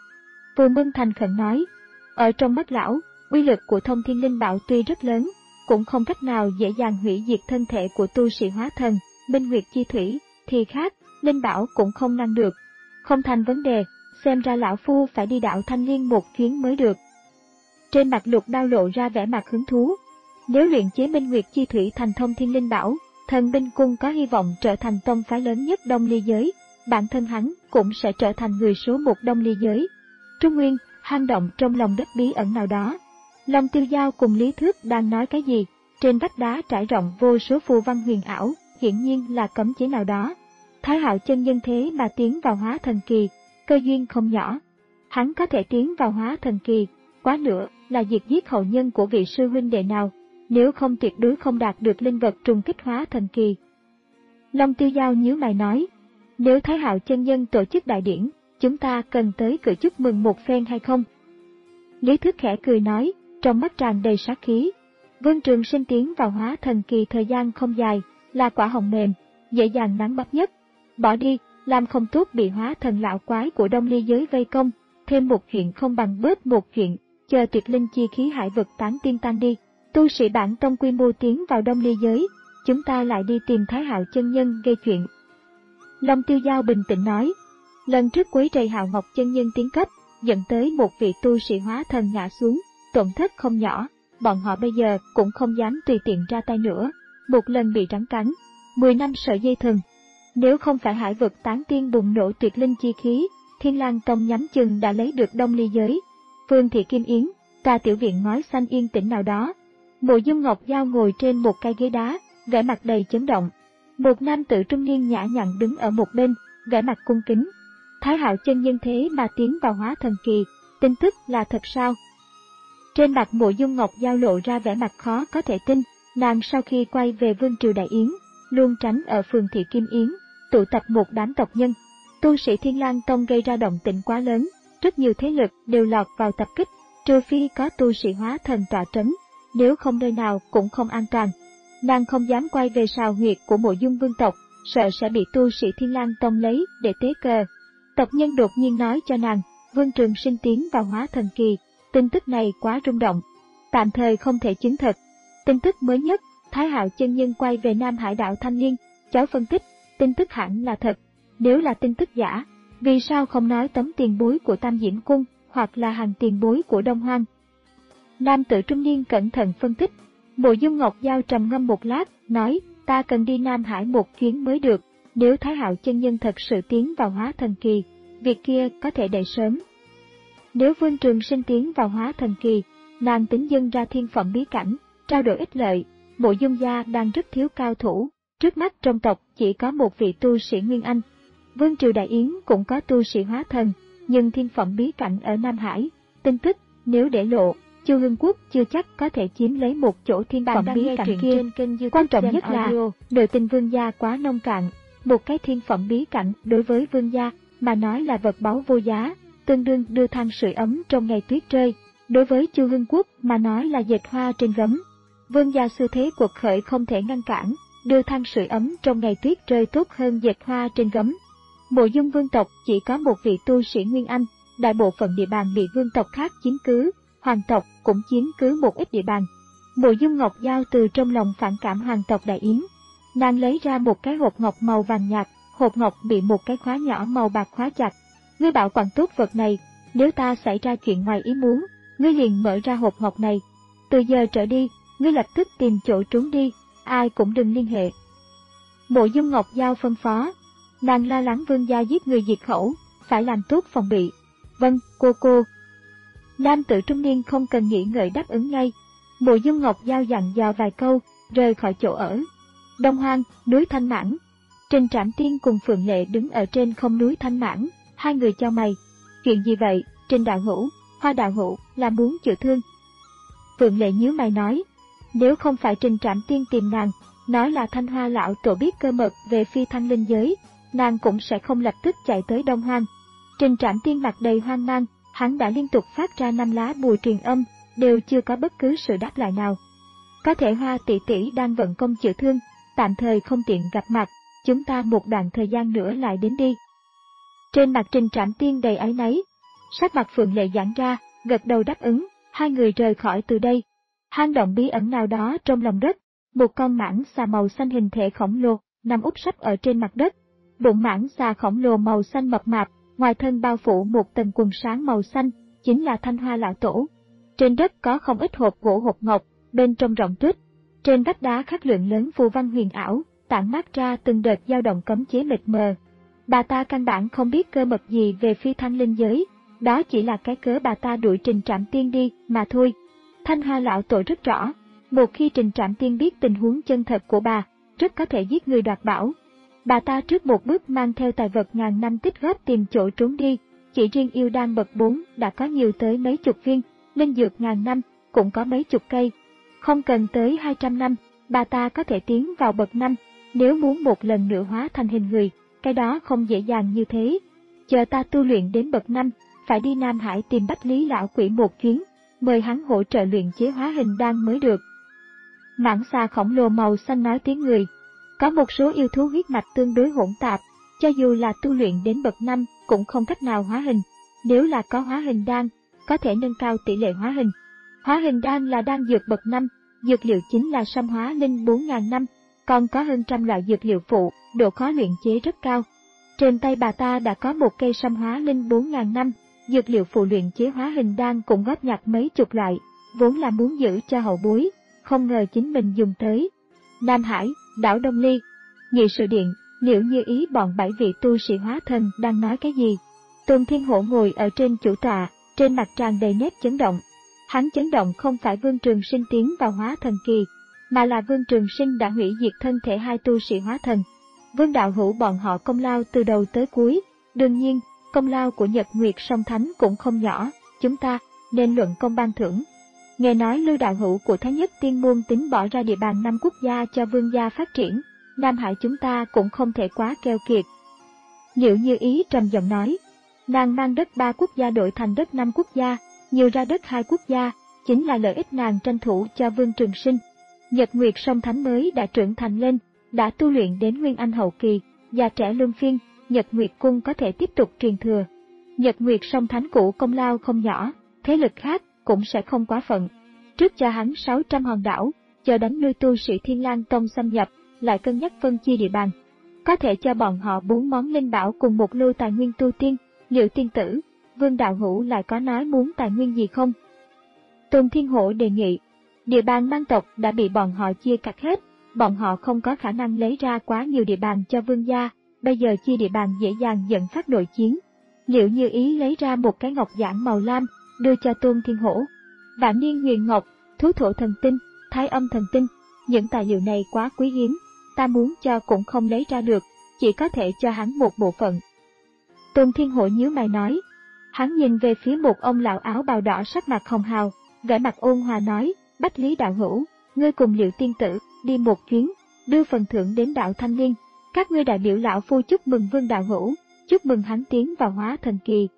Phù Mân thành khẩn nói, ở trong mắt lão, uy lực của thông thiên linh bảo tuy rất lớn, cũng không cách nào dễ dàng hủy diệt thân thể của tu sĩ hóa thần. Minh Nguyệt Chi Thủy thì khác, linh bảo cũng không ngăn được. Không thành vấn đề, xem ra lão phu phải đi đạo Thanh Liên một chuyến mới được. Trên mặt Lục Đao lộ ra vẻ mặt hứng thú. Nếu luyện chế Minh Nguyệt Chi Thủy thành thông thiên linh bảo, Thần Binh Cung có hy vọng trở thành tông phái lớn nhất Đông Ly giới, bản thân hắn cũng sẽ trở thành người số một Đông Ly giới. Trung Nguyên, hang động trong lòng đất bí ẩn nào đó. Long Tiêu Giao cùng Lý Thước đang nói cái gì? Trên vách đá trải rộng vô số phù văn huyền ảo, hiển nhiên là cấm chế nào đó. Thái Hạo chân nhân thế mà tiến vào hóa thần kỳ, cơ duyên không nhỏ. Hắn có thể tiến vào hóa thần kỳ, quá nữa là diệt giết hậu nhân của vị sư huynh đệ nào, nếu không tuyệt đối không đạt được linh vật trùng kích hóa thần kỳ. Long Tiêu Giao nhíu mày nói, nếu Thái Hạo chân nhân tổ chức đại điển, chúng ta cần tới cử chúc mừng một phen hay không? Lý Thước khẽ cười nói, trong mắt tràn đầy sát khí. Vương Trường Sinh tiến vào hóa thần kỳ thời gian không dài, là quả hồng mềm, dễ dàng nắn bắp nhất. Bỏ đi, làm không tốt bị hóa thần lão quái của Đông Ly giới vây công, thêm một chuyện không bằng bớt một chuyện, chờ tuyệt linh chi khí hải vực tán tiên tan đi. Tu sĩ bản tông quy mô tiến vào Đông Ly giới, chúng ta lại đi tìm Thái Hạo chân nhân gây chuyện. Long Tiêu Giao bình tĩnh nói, lần trước quấy rầy Hạo Ngọc chân nhân tiến cấp, dẫn tới một vị tu sĩ hóa thần ngã xuống, tổn thất không nhỏ, bọn họ bây giờ cũng không dám tùy tiện ra tay nữa. Một lần bị rắn cắn, mười năm sợi dây thừng. Nếu không phải hải vực tán tiên bùng nổ tuyệt linh chi khí, Thiên Lang Tông nhắm chừng đã lấy được Đông Ly giới. Phương Thị Kim Yến, tòa tiểu viện ngói xanh yên tĩnh nào đó. Mộ Dung Ngọc Giao ngồi trên một cái ghế đá, vẻ mặt đầy chấn động. Một nam tử trung niên nhã nhặn đứng ở một bên, vẻ mặt cung kính. Thái Hạo chân nhân thế mà tiến vào hóa thần kỳ, tin tức là thật sao? Trên mặt Mộ Dung Ngọc Giao lộ ra vẻ mặt khó có thể tin, nàng sau khi quay về Vương Triều Đại Yến, luôn tránh ở phường Thị Kim Yến, tụ tập một đám tộc nhân. Tu sĩ Thiên Lang Tông gây ra động tĩnh quá lớn, rất nhiều thế lực đều lọt vào tập kích, trừ phi có tu sĩ hóa thần tọa trấn, nếu không nơi nào cũng không an toàn. Nàng không dám quay về sào huyệt của Mộ Dung vương tộc, sợ sẽ bị tu sĩ Thiên Lang Tông lấy để tế cờ. Tộc nhân đột nhiên nói cho nàng, Vương Trường Sinh tiến vào hóa thần kỳ, tin tức này quá rung động, tạm thời không thể chứng thực. Tin tức mới nhất, Thái Hạo chân nhân quay về Nam Hải đạo Thanh Liên, cháu phân tích, tin tức hẳn là thật. Nếu là tin tức giả, vì sao không nói tấm tiền bối của Tam Diễm Cung, hoặc là hàng tiền bối của Đông Hoang? Nam tử trung niên cẩn thận phân tích. Mộ Dung Ngọc Giao trầm ngâm một lát, nói, ta cần đi Nam Hải một chuyến mới được. Nếu Thái Hạo chân nhân thật sự tiến vào hóa thần kỳ, việc kia có thể đợi sớm. Nếu Vương Trường Sinh tiến vào hóa thần kỳ, nàng tính dâng ra thiên phẩm bí cảnh, trao đổi ích lợi. Mộ Dung gia đang rất thiếu cao thủ, trước mắt trong tộc chỉ có một vị tu sĩ Nguyên Anh. Vương triều Đại Yến cũng có tu sĩ hóa thần, nhưng thiên phẩm bí cảnh ở Nam Hải. Tin tức, nếu để lộ, Chu Hưng Quốc chưa chắc có thể chiếm lấy một chỗ thiên phẩm bí cảnh kia. Quan trọng nhất là, nội tình Vương gia quá nông cạn. Một cái thiên phẩm bí cảnh đối với Vương gia mà nói là vật báu vô giá, tương đương đưa than sưởi ấm trong ngày tuyết rơi. Đối với Chu Hưng Quốc mà nói là dệt hoa trên gấm. Vương gia xu thế cuộc khởi không thể ngăn cản, đưa than sưởi ấm trong ngày tuyết rơi tốt hơn dệt hoa trên gấm. Mộ Dung vương tộc chỉ có một vị tu sĩ Nguyên Anh, đại bộ phận địa bàn bị vương tộc khác chiếm cứ, hoàng tộc cũng chiếm cứ một ít địa bàn. Mộ Dung Ngọc Giao từ trong lòng phản cảm hoàng tộc Đại Yến. Nàng lấy ra một cái hộp ngọc màu vàng nhạt, hộp ngọc bị một cái khóa nhỏ màu bạc khóa chặt. Ngươi bảo quản tốt vật này, nếu ta xảy ra chuyện ngoài ý muốn, ngươi liền mở ra hộp ngọc này. Từ giờ trở đi, ngươi lập tức tìm chỗ trốn đi, ai cũng đừng liên hệ. Mộ Dung Ngọc Giao phân phó. Nàng lo lắng Vương gia giết người diệt khẩu, phải làm tốt phòng bị. Vâng, cô cô. Nam tử trung niên không cần nghĩ ngợi đáp ứng ngay. Mộ Dung Ngọc Giao dặn dò vài câu, rời khỏi chỗ ở. Đông Hoang, núi Thanh Mãn. Trình Trảm Tiên cùng Phượng Lệ đứng ở trên không núi Thanh Mãn, hai người chau mày. Chuyện gì vậy, Trình đạo hữu, Hoa đạo hữu, là muốn chữa thương? Phượng Lệ nhíu mày nói, nếu không phải Trình Trảm Tiên tìm nàng, nói là Thanh Hoa lão tổ biết cơ mật về phi thăng linh giới, nàng cũng sẽ không lập tức chạy tới Đông Hoang. Trình Trảm Tiên mặt đầy hoang mang, hắn đã liên tục phát ra năm lá bùa truyền âm, đều chưa có bất cứ sự đáp lại nào. Có thể Hoa tỷ tỷ đang vận công chữa thương, tạm thời không tiện gặp mặt, chúng ta một đoạn thời gian nữa lại đến đi. Trên mặt Trình Trảm Tiên đầy áy náy, sắc mặt Phượng Lệ giãn ra, gật đầu đáp ứng, hai người rời khỏi từ đây. Hang động bí ẩn nào đó trong lòng đất, một con mãng xà màu xanh hình thể khổng lồ nằm úp sấp ở trên mặt đất. Bụng mãng xà khổng lồ màu xanh mập mạp, ngoài thân bao phủ một tầng quần sáng màu xanh, chính là Thanh Hoa lão tổ. Trên đất có không ít hộp gỗ hộp ngọc, bên trong rộng tuyết. Trên vách đá khắc lượng lớn phù văn huyền ảo, tản mát ra từng đợt dao động cấm chế mịt mờ. Bà ta căn bản không biết cơ mật gì về phi thăng linh giới, đó chỉ là cái cớ bà ta đuổi Trình Trảm Tiên đi mà thôi. Thanh Hoa lão tổ rất rõ, một khi Trình Trảm Tiên biết tình huống chân thật của bà, rất có thể giết người đoạt bảo. Bà ta trước một bước mang theo tài vật ngàn năm tích góp tìm chỗ trốn đi, chỉ riêng yêu đan bậc bốn đã có nhiều tới mấy chục viên, linh dược ngàn năm cũng có mấy chục cây. Không cần tới hai trăm năm, bà ta có thể tiến vào bậc năm, nếu muốn một lần nữa hóa thành hình người, cái đó không dễ dàng như thế. Chờ ta tu luyện đến bậc năm, phải đi Nam Hải tìm Bách Lý lão quỷ một chuyến, mời hắn hỗ trợ luyện chế hóa hình đan mới được. Mãng xà khổng lồ màu xanh nói tiếng người. Có một số yêu thú huyết mạch tương đối hỗn tạp, cho dù là tu luyện đến bậc năm cũng không cách nào hóa hình. Nếu là có hóa hình đan, có thể nâng cao tỷ lệ hóa hình. Hóa hình đan là đan dược bậc năm, dược liệu chính là sâm hóa linh bốn nghìn năm, còn có hơn trăm loại dược liệu phụ, độ khó luyện chế rất cao. Trên tay bà ta đã có một cây sâm hóa linh bốn nghìn năm, dược liệu phụ luyện chế hóa hình đan cũng góp nhặt mấy chục loại, vốn là muốn giữ cho hậu bối, không ngờ chính mình dùng tới. Nam Hải, đảo Đông Ly, nghị sự điện, Liễu Như Ý bọn bảy vị tu sĩ hóa thần đang nói cái gì? Tôn Thiên Hổ ngồi ở trên chủ tọa, trên mặt tràn đầy nét chấn động. Hắn chấn động không phải Vương Trường Sinh tiến vào hóa thần kỳ, mà là Vương Trường Sinh đã hủy diệt thân thể hai tu sĩ hóa thần. Vương đạo hữu bọn họ công lao từ đầu tới cuối, đương nhiên, công lao của Nhật Nguyệt Song Thánh cũng không nhỏ, chúng ta nên luận công ban thưởng. Nghe nói Lưu đạo hữu của Thái Nhất Tiên Môn tính bỏ ra địa bàn năm quốc gia cho Vương gia phát triển, Nam Hải chúng ta cũng không thể quá keo kiệt. Liễu Như Ý trầm giọng nói, nàng mang đất ba quốc gia đổi thành đất năm quốc gia, nhiều ra đất hai quốc gia, chính là lợi ích nàng tranh thủ cho Vương Trường Sinh. Nhật Nguyệt Song Thánh mới đã trưởng thành lên, đã tu luyện đến Nguyên Anh hậu kỳ, già trẻ luân phiên, Nhật Nguyệt Cung có thể tiếp tục truyền thừa. Nhật Nguyệt Song Thánh cũ công lao không nhỏ, thế lực khác cũng sẽ không quá phận. Trước cho hắn sáu trăm hòn đảo, chờ đánh lui tu sĩ Thiên Lang Tông xâm nhập, lại cân nhắc phân chia địa bàn. Có thể cho bọn họ bốn món linh bảo cùng một lưu tài nguyên tu tiên. Liệu tiên tử, Vương đạo hữu lại có nói muốn tài nguyên gì không? Tôn Thiên Hổ đề nghị, địa bàn mang tộc đã bị bọn họ chia cắt hết, bọn họ không có khả năng lấy ra quá nhiều địa bàn cho Vương gia, bây giờ chia địa bàn dễ dàng dẫn phát nội chiến. Liễu Như Ý lấy ra một cái ngọc giản màu lam, đưa cho Tôn Thiên Hổ. Vạn niên huyền ngọc, thú thổ thần tinh, thái âm thần tinh, những tài liệu này quá quý hiếm, ta muốn cho cũng không lấy ra được. chỉ có thể cho hắn một bộ phận. Tôn Thiên Hổ nhíu mày nói. Hắn nhìn về phía một ông lão áo bào đỏ sắc mặt hồng hào, vẻ mặt ôn hòa nói, Bách Lý đạo hữu, ngươi cùng Liệu tiên tử đi một chuyến, đưa phần thưởng đến đạo Thanh Niên. Các ngươi đại biểu lão phu chúc mừng Vương đạo hữu, chúc mừng hắn tiến vào hóa thần kỳ.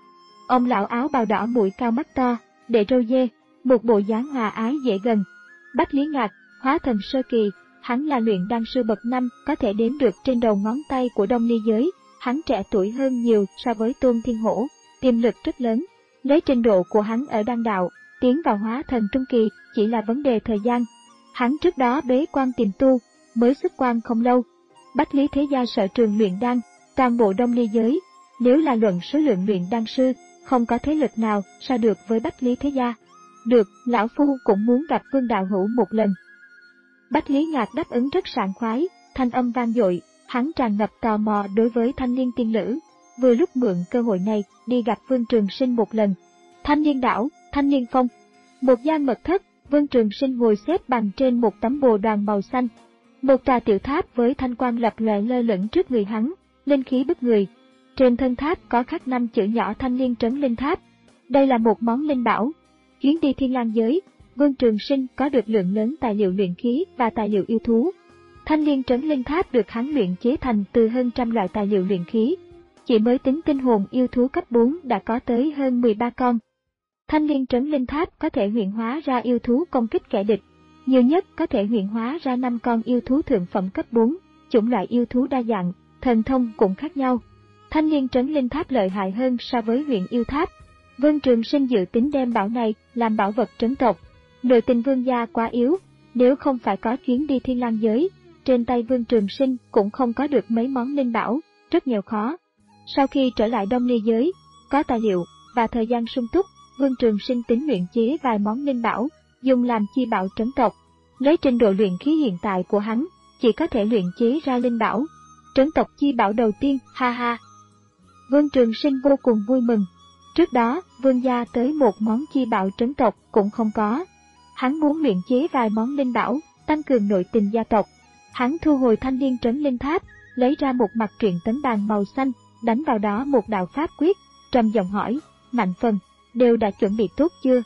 Ông lão áo bào đỏ mũi cao mắt to, để râu dê, một bộ dáng hòa ái dễ gần. Bách Lý Ngạc, hóa thần sơ kỳ, hắn là luyện đan sư bậc năm, có thể đếm được trên đầu ngón tay của Đông Ly giới. Hắn trẻ tuổi hơn nhiều so với Tôn Thiên Hổ, tiềm lực rất lớn. Lấy trình độ của hắn ở đan đạo, tiến vào hóa thần trung kỳ chỉ là vấn đề thời gian. Hắn trước đó bế quan tiềm tu, mới xuất quan không lâu. Bách Lý thế gia sở trường luyện đan, toàn bộ Đông Ly giới, nếu là luận số lượng luyện đan sư, không có thế lực nào so được với Bách Lý thế gia. Được, lão phu cũng muốn gặp Vương đạo hữu một lần. Bách Lý Ngạc đáp ứng rất sảng khoái, thanh âm vang dội, hắn tràn ngập tò mò đối với Thanh Liên tiên nữ, vừa lúc mượn cơ hội này đi gặp Vương Trường Sinh một lần. Thanh Liên đảo, Thanh Liên phong, một gian mật thất, Vương Trường Sinh ngồi xếp bằng trên một tấm bồ đoàn màu xanh. Một tòa tiểu tháp với thanh quang lập lòe lơ lửng trước người hắn, linh khí bức người. Trên thân tháp có khắc năm chữ nhỏ Thanh Liên trấn linh tháp. Đây là một món linh bảo. Chuyến đi Thiên Lang giới, Vương Trường Sinh có được lượng lớn tài liệu luyện khí và tài liệu yêu thú. Thanh Liên trấn linh tháp được hắn luyện chế thành từ hơn trăm loại tài liệu luyện khí. Chỉ mới tính tinh hồn yêu thú cấp bốn đã có tới hơn mười ba con. Thanh Liên trấn linh tháp có thể huyện hóa ra yêu thú công kích kẻ địch. Nhiều nhất có thể huyện hóa ra năm con yêu thú thượng phẩm cấp bốn, chủng loại yêu thú đa dạng, thần thông cũng khác nhau. Thanh Liên trấn linh tháp lợi hại hơn so với huyện yêu tháp. Vương Trường Sinh dự tính đem bảo này làm bảo vật trấn tộc. Nội tình Vương gia quá yếu, nếu không phải có chuyến đi Thiên Lang giới, trên tay Vương Trường Sinh cũng không có được mấy món linh bảo, rất nghèo khó. Sau khi trở lại Đông Ly giới, có tài liệu và thời gian sung túc, Vương Trường Sinh tính luyện chế vài món linh bảo, dùng làm chi bảo trấn tộc. Lấy trình độ luyện khí hiện tại của hắn, chỉ có thể luyện chế ra linh bảo. Trấn tộc chi bảo đầu tiên, ha ha. Vương Trường Sinh vô cùng vui mừng. Trước đó, Vương gia tới một món chi bảo trấn tộc cũng không có. Hắn muốn luyện chế vài món linh bảo, tăng cường nội tình gia tộc. Hắn thu hồi Thanh Liên trấn linh tháp, lấy ra một mặt truyện tấn bàn màu xanh, đánh vào đó một đạo pháp quyết, trầm giọng hỏi, Mạnh Phần, đều đã chuẩn bị tốt chưa?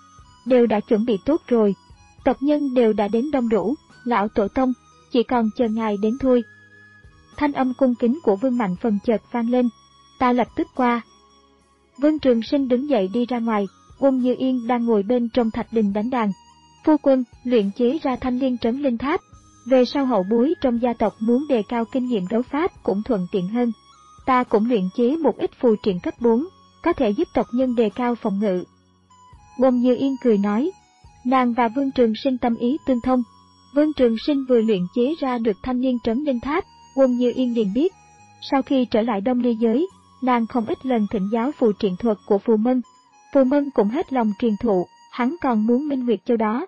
Đều đã chuẩn bị tốt rồi. Tộc nhân đều đã đến đông đủ, lão tổ tông, chỉ còn chờ ngài đến thôi. Thanh âm cung kính của Vương Mạnh Phần chợt vang lên, ta lập tức qua. Vương Trường Sinh đứng dậy đi ra ngoài, Uông Như Yên đang ngồi bên trong thạch đình đánh đàn. Phu quân, luyện chế ra Thanh Liên trấn linh tháp. Về sau hậu bối trong gia tộc muốn đề cao kinh nghiệm đấu pháp cũng thuận tiện hơn. Ta cũng luyện chế một ít phù triện cấp bốn, có thể giúp tộc nhân đề cao phòng ngự. Uông Như Yên cười nói, nàng và Vương Trường Sinh tâm ý tương thông. Vương Trường Sinh vừa luyện chế ra được Thanh Liên trấn linh tháp, Uông Như Yên liền biết. Sau khi trở lại Đông Ly giới, nàng không ít lần thỉnh giáo phù triện thuật của Phù Mân. Phù Mân cũng hết lòng truyền thụ, hắn còn muốn Minh Nguyệt Châu đó.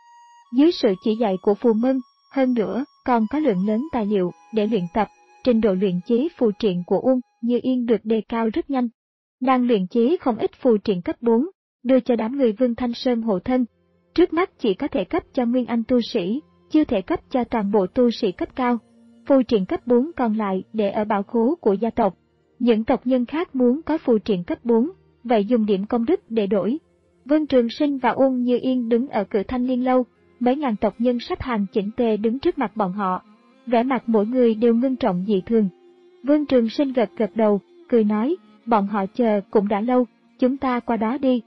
Dưới sự chỉ dạy của Phù Mân, hơn nữa còn có lượng lớn tài liệu để luyện tập, trình độ luyện chế phù triện của Uông Như Yên được đề cao rất nhanh. Nàng luyện chế không ít phù triện cấp bốn, đưa cho đám người Vương Thanh Sơn hộ thân. Trước mắt chỉ có thể cấp cho Nguyên Anh tu sĩ, chưa thể cấp cho toàn bộ tu sĩ cấp cao. Phù triện cấp bốn còn lại để ở bảo khố của gia tộc. Những tộc nhân khác muốn có phù triện cấp bốn, vậy dùng điểm công đức để đổi. Vương Trường Sinh và Uông Như Yên đứng ở cửa Thanh Liên lâu, mấy ngàn tộc nhân xếp hàng chỉnh tề đứng trước mặt bọn họ. Vẻ mặt mỗi người đều ngưng trọng dị thường. Vương Trường Sinh gật gật đầu, cười nói, bọn họ chờ cũng đã lâu, chúng ta qua đó đi.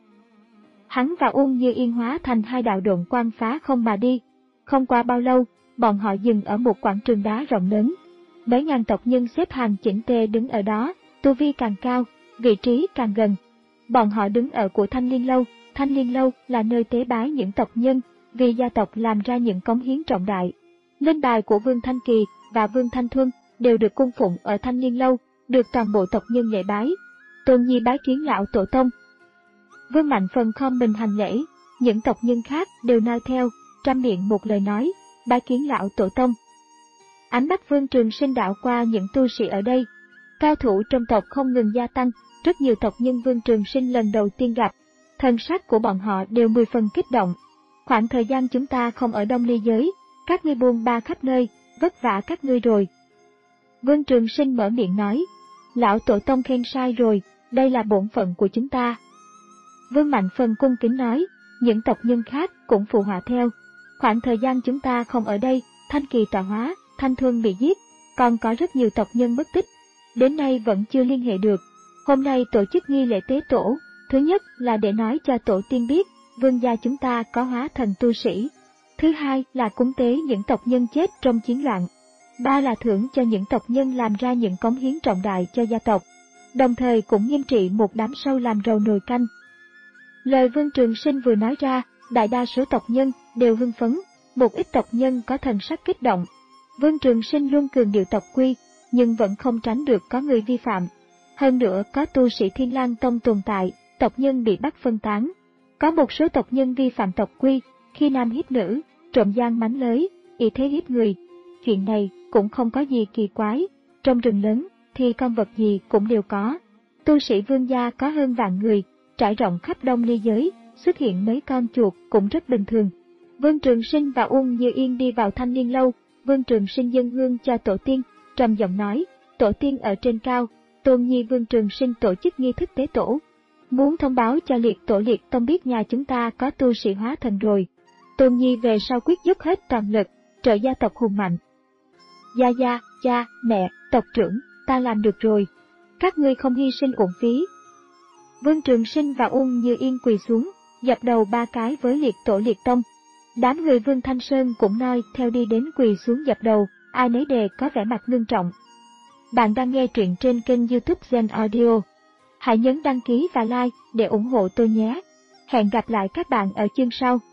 Hắn và Uông Như Yên hóa thành hai đạo độn quang phá không mà đi. Không qua bao lâu, bọn họ dừng ở một quảng trường đá rộng lớn. Mấy ngàn tộc nhân xếp hàng chỉnh tề đứng ở đó, tu vi càng cao, vị trí càng gần. Bọn họ đứng ở của Thanh Liên lâu, Thanh Liên lâu là nơi tế bái những tộc nhân, vì gia tộc làm ra những cống hiến trọng đại. Linh đài của Vương Thanh Kỳ và Vương Thanh Thuân đều được cung phụng ở Thanh Liên lâu, được toàn bộ tộc nhân lễ bái. Tôn Nhi bái kiến lão tổ tông. Vương Mạnh Phần khom mình hành lễ, những tộc nhân khác đều nao theo, trăm miệng một lời nói, bái kiến lão tổ tông. Ánh mắt Vương Trường Sinh đảo qua những tu sĩ ở đây. Cao thủ trong tộc không ngừng gia tăng, rất nhiều tộc nhân Vương Trường Sinh lần đầu tiên gặp. Thần sắc của bọn họ đều mười phần kích động. Khoảng thời gian chúng ta không ở Đông Ly giới, các ngươi buôn ba khắp nơi, vất vả các ngươi rồi. Vương Trường Sinh mở miệng nói, lão tổ tông khen sai rồi, đây là bổn phận của chúng ta. Vương Mạnh Phần cung kính nói, những tộc nhân khác cũng phụ họa theo. Khoảng thời gian chúng ta không ở đây, Thanh Kỳ tọa hóa, Thanh Thuần bị giết, còn có rất nhiều tộc nhân mất tích. Đến nay vẫn chưa liên hệ được. Hôm nay tổ chức nghi lễ tế tổ, thứ nhất là để nói cho tổ tiên biết, vương gia chúng ta có hóa thần tu sĩ. Thứ hai là cúng tế những tộc nhân chết trong chiến loạn. Ba là thưởng cho những tộc nhân làm ra những cống hiến trọng đại cho gia tộc. Đồng thời cũng nghiêm trị một đám sâu làm rầu nồi canh. Lời Vương Trường Sinh vừa nói ra, đại đa số tộc nhân đều hưng phấn, một ít tộc nhân có thần sắc kích động. Vương Trường Sinh luôn cường điệu tộc quy, nhưng vẫn không tránh được có người vi phạm. Hơn nữa có tu sĩ Thiên Lang Tông tồn tại, tộc nhân bị bắt phân tán. Có một số tộc nhân vi phạm tộc quy, khi nam hiếp nữ, trộm gian mánh lới, ý thế hiếp người. Chuyện này cũng không có gì kỳ quái, trong rừng lớn thì con vật gì cũng đều có. Tu sĩ vương gia có hơn vạn người, trải rộng khắp Đông Ly giới, xuất hiện mấy con chuột cũng rất bình thường. Vương Trường Sinh và Uông Như Yên đi vào Thanh Niên lâu, Vương Trường Sinh dâng hương cho tổ tiên, trầm giọng nói, tổ tiên ở trên cao, Tôn Nhi Vương Trường Sinh tổ chức nghi thức tế tổ. Muốn thông báo cho liệt tổ liệt tông biết nhà chúng ta có tu sĩ hóa thần rồi. Tôn Nhi về sau quyết dốc hết toàn lực, trợ gia tộc hùng mạnh. Gia gia, cha, mẹ, tộc trưởng, ta làm được rồi. Các ngươi không hy sinh uổng phí. Vương Trường Sinh và Uông Như Yên quỳ xuống, dập đầu ba cái với liệt tổ liệt tông. Đám người Vương Thanh Sơn cũng noi theo đi đến quỳ xuống dập đầu, ai nấy đều có vẻ mặt ngưng trọng. Bạn đang nghe truyện trên kênh YouTube Zen Audio. Hãy nhấn đăng ký và like để ủng hộ tôi nhé. Hẹn gặp lại các bạn ở chương sau.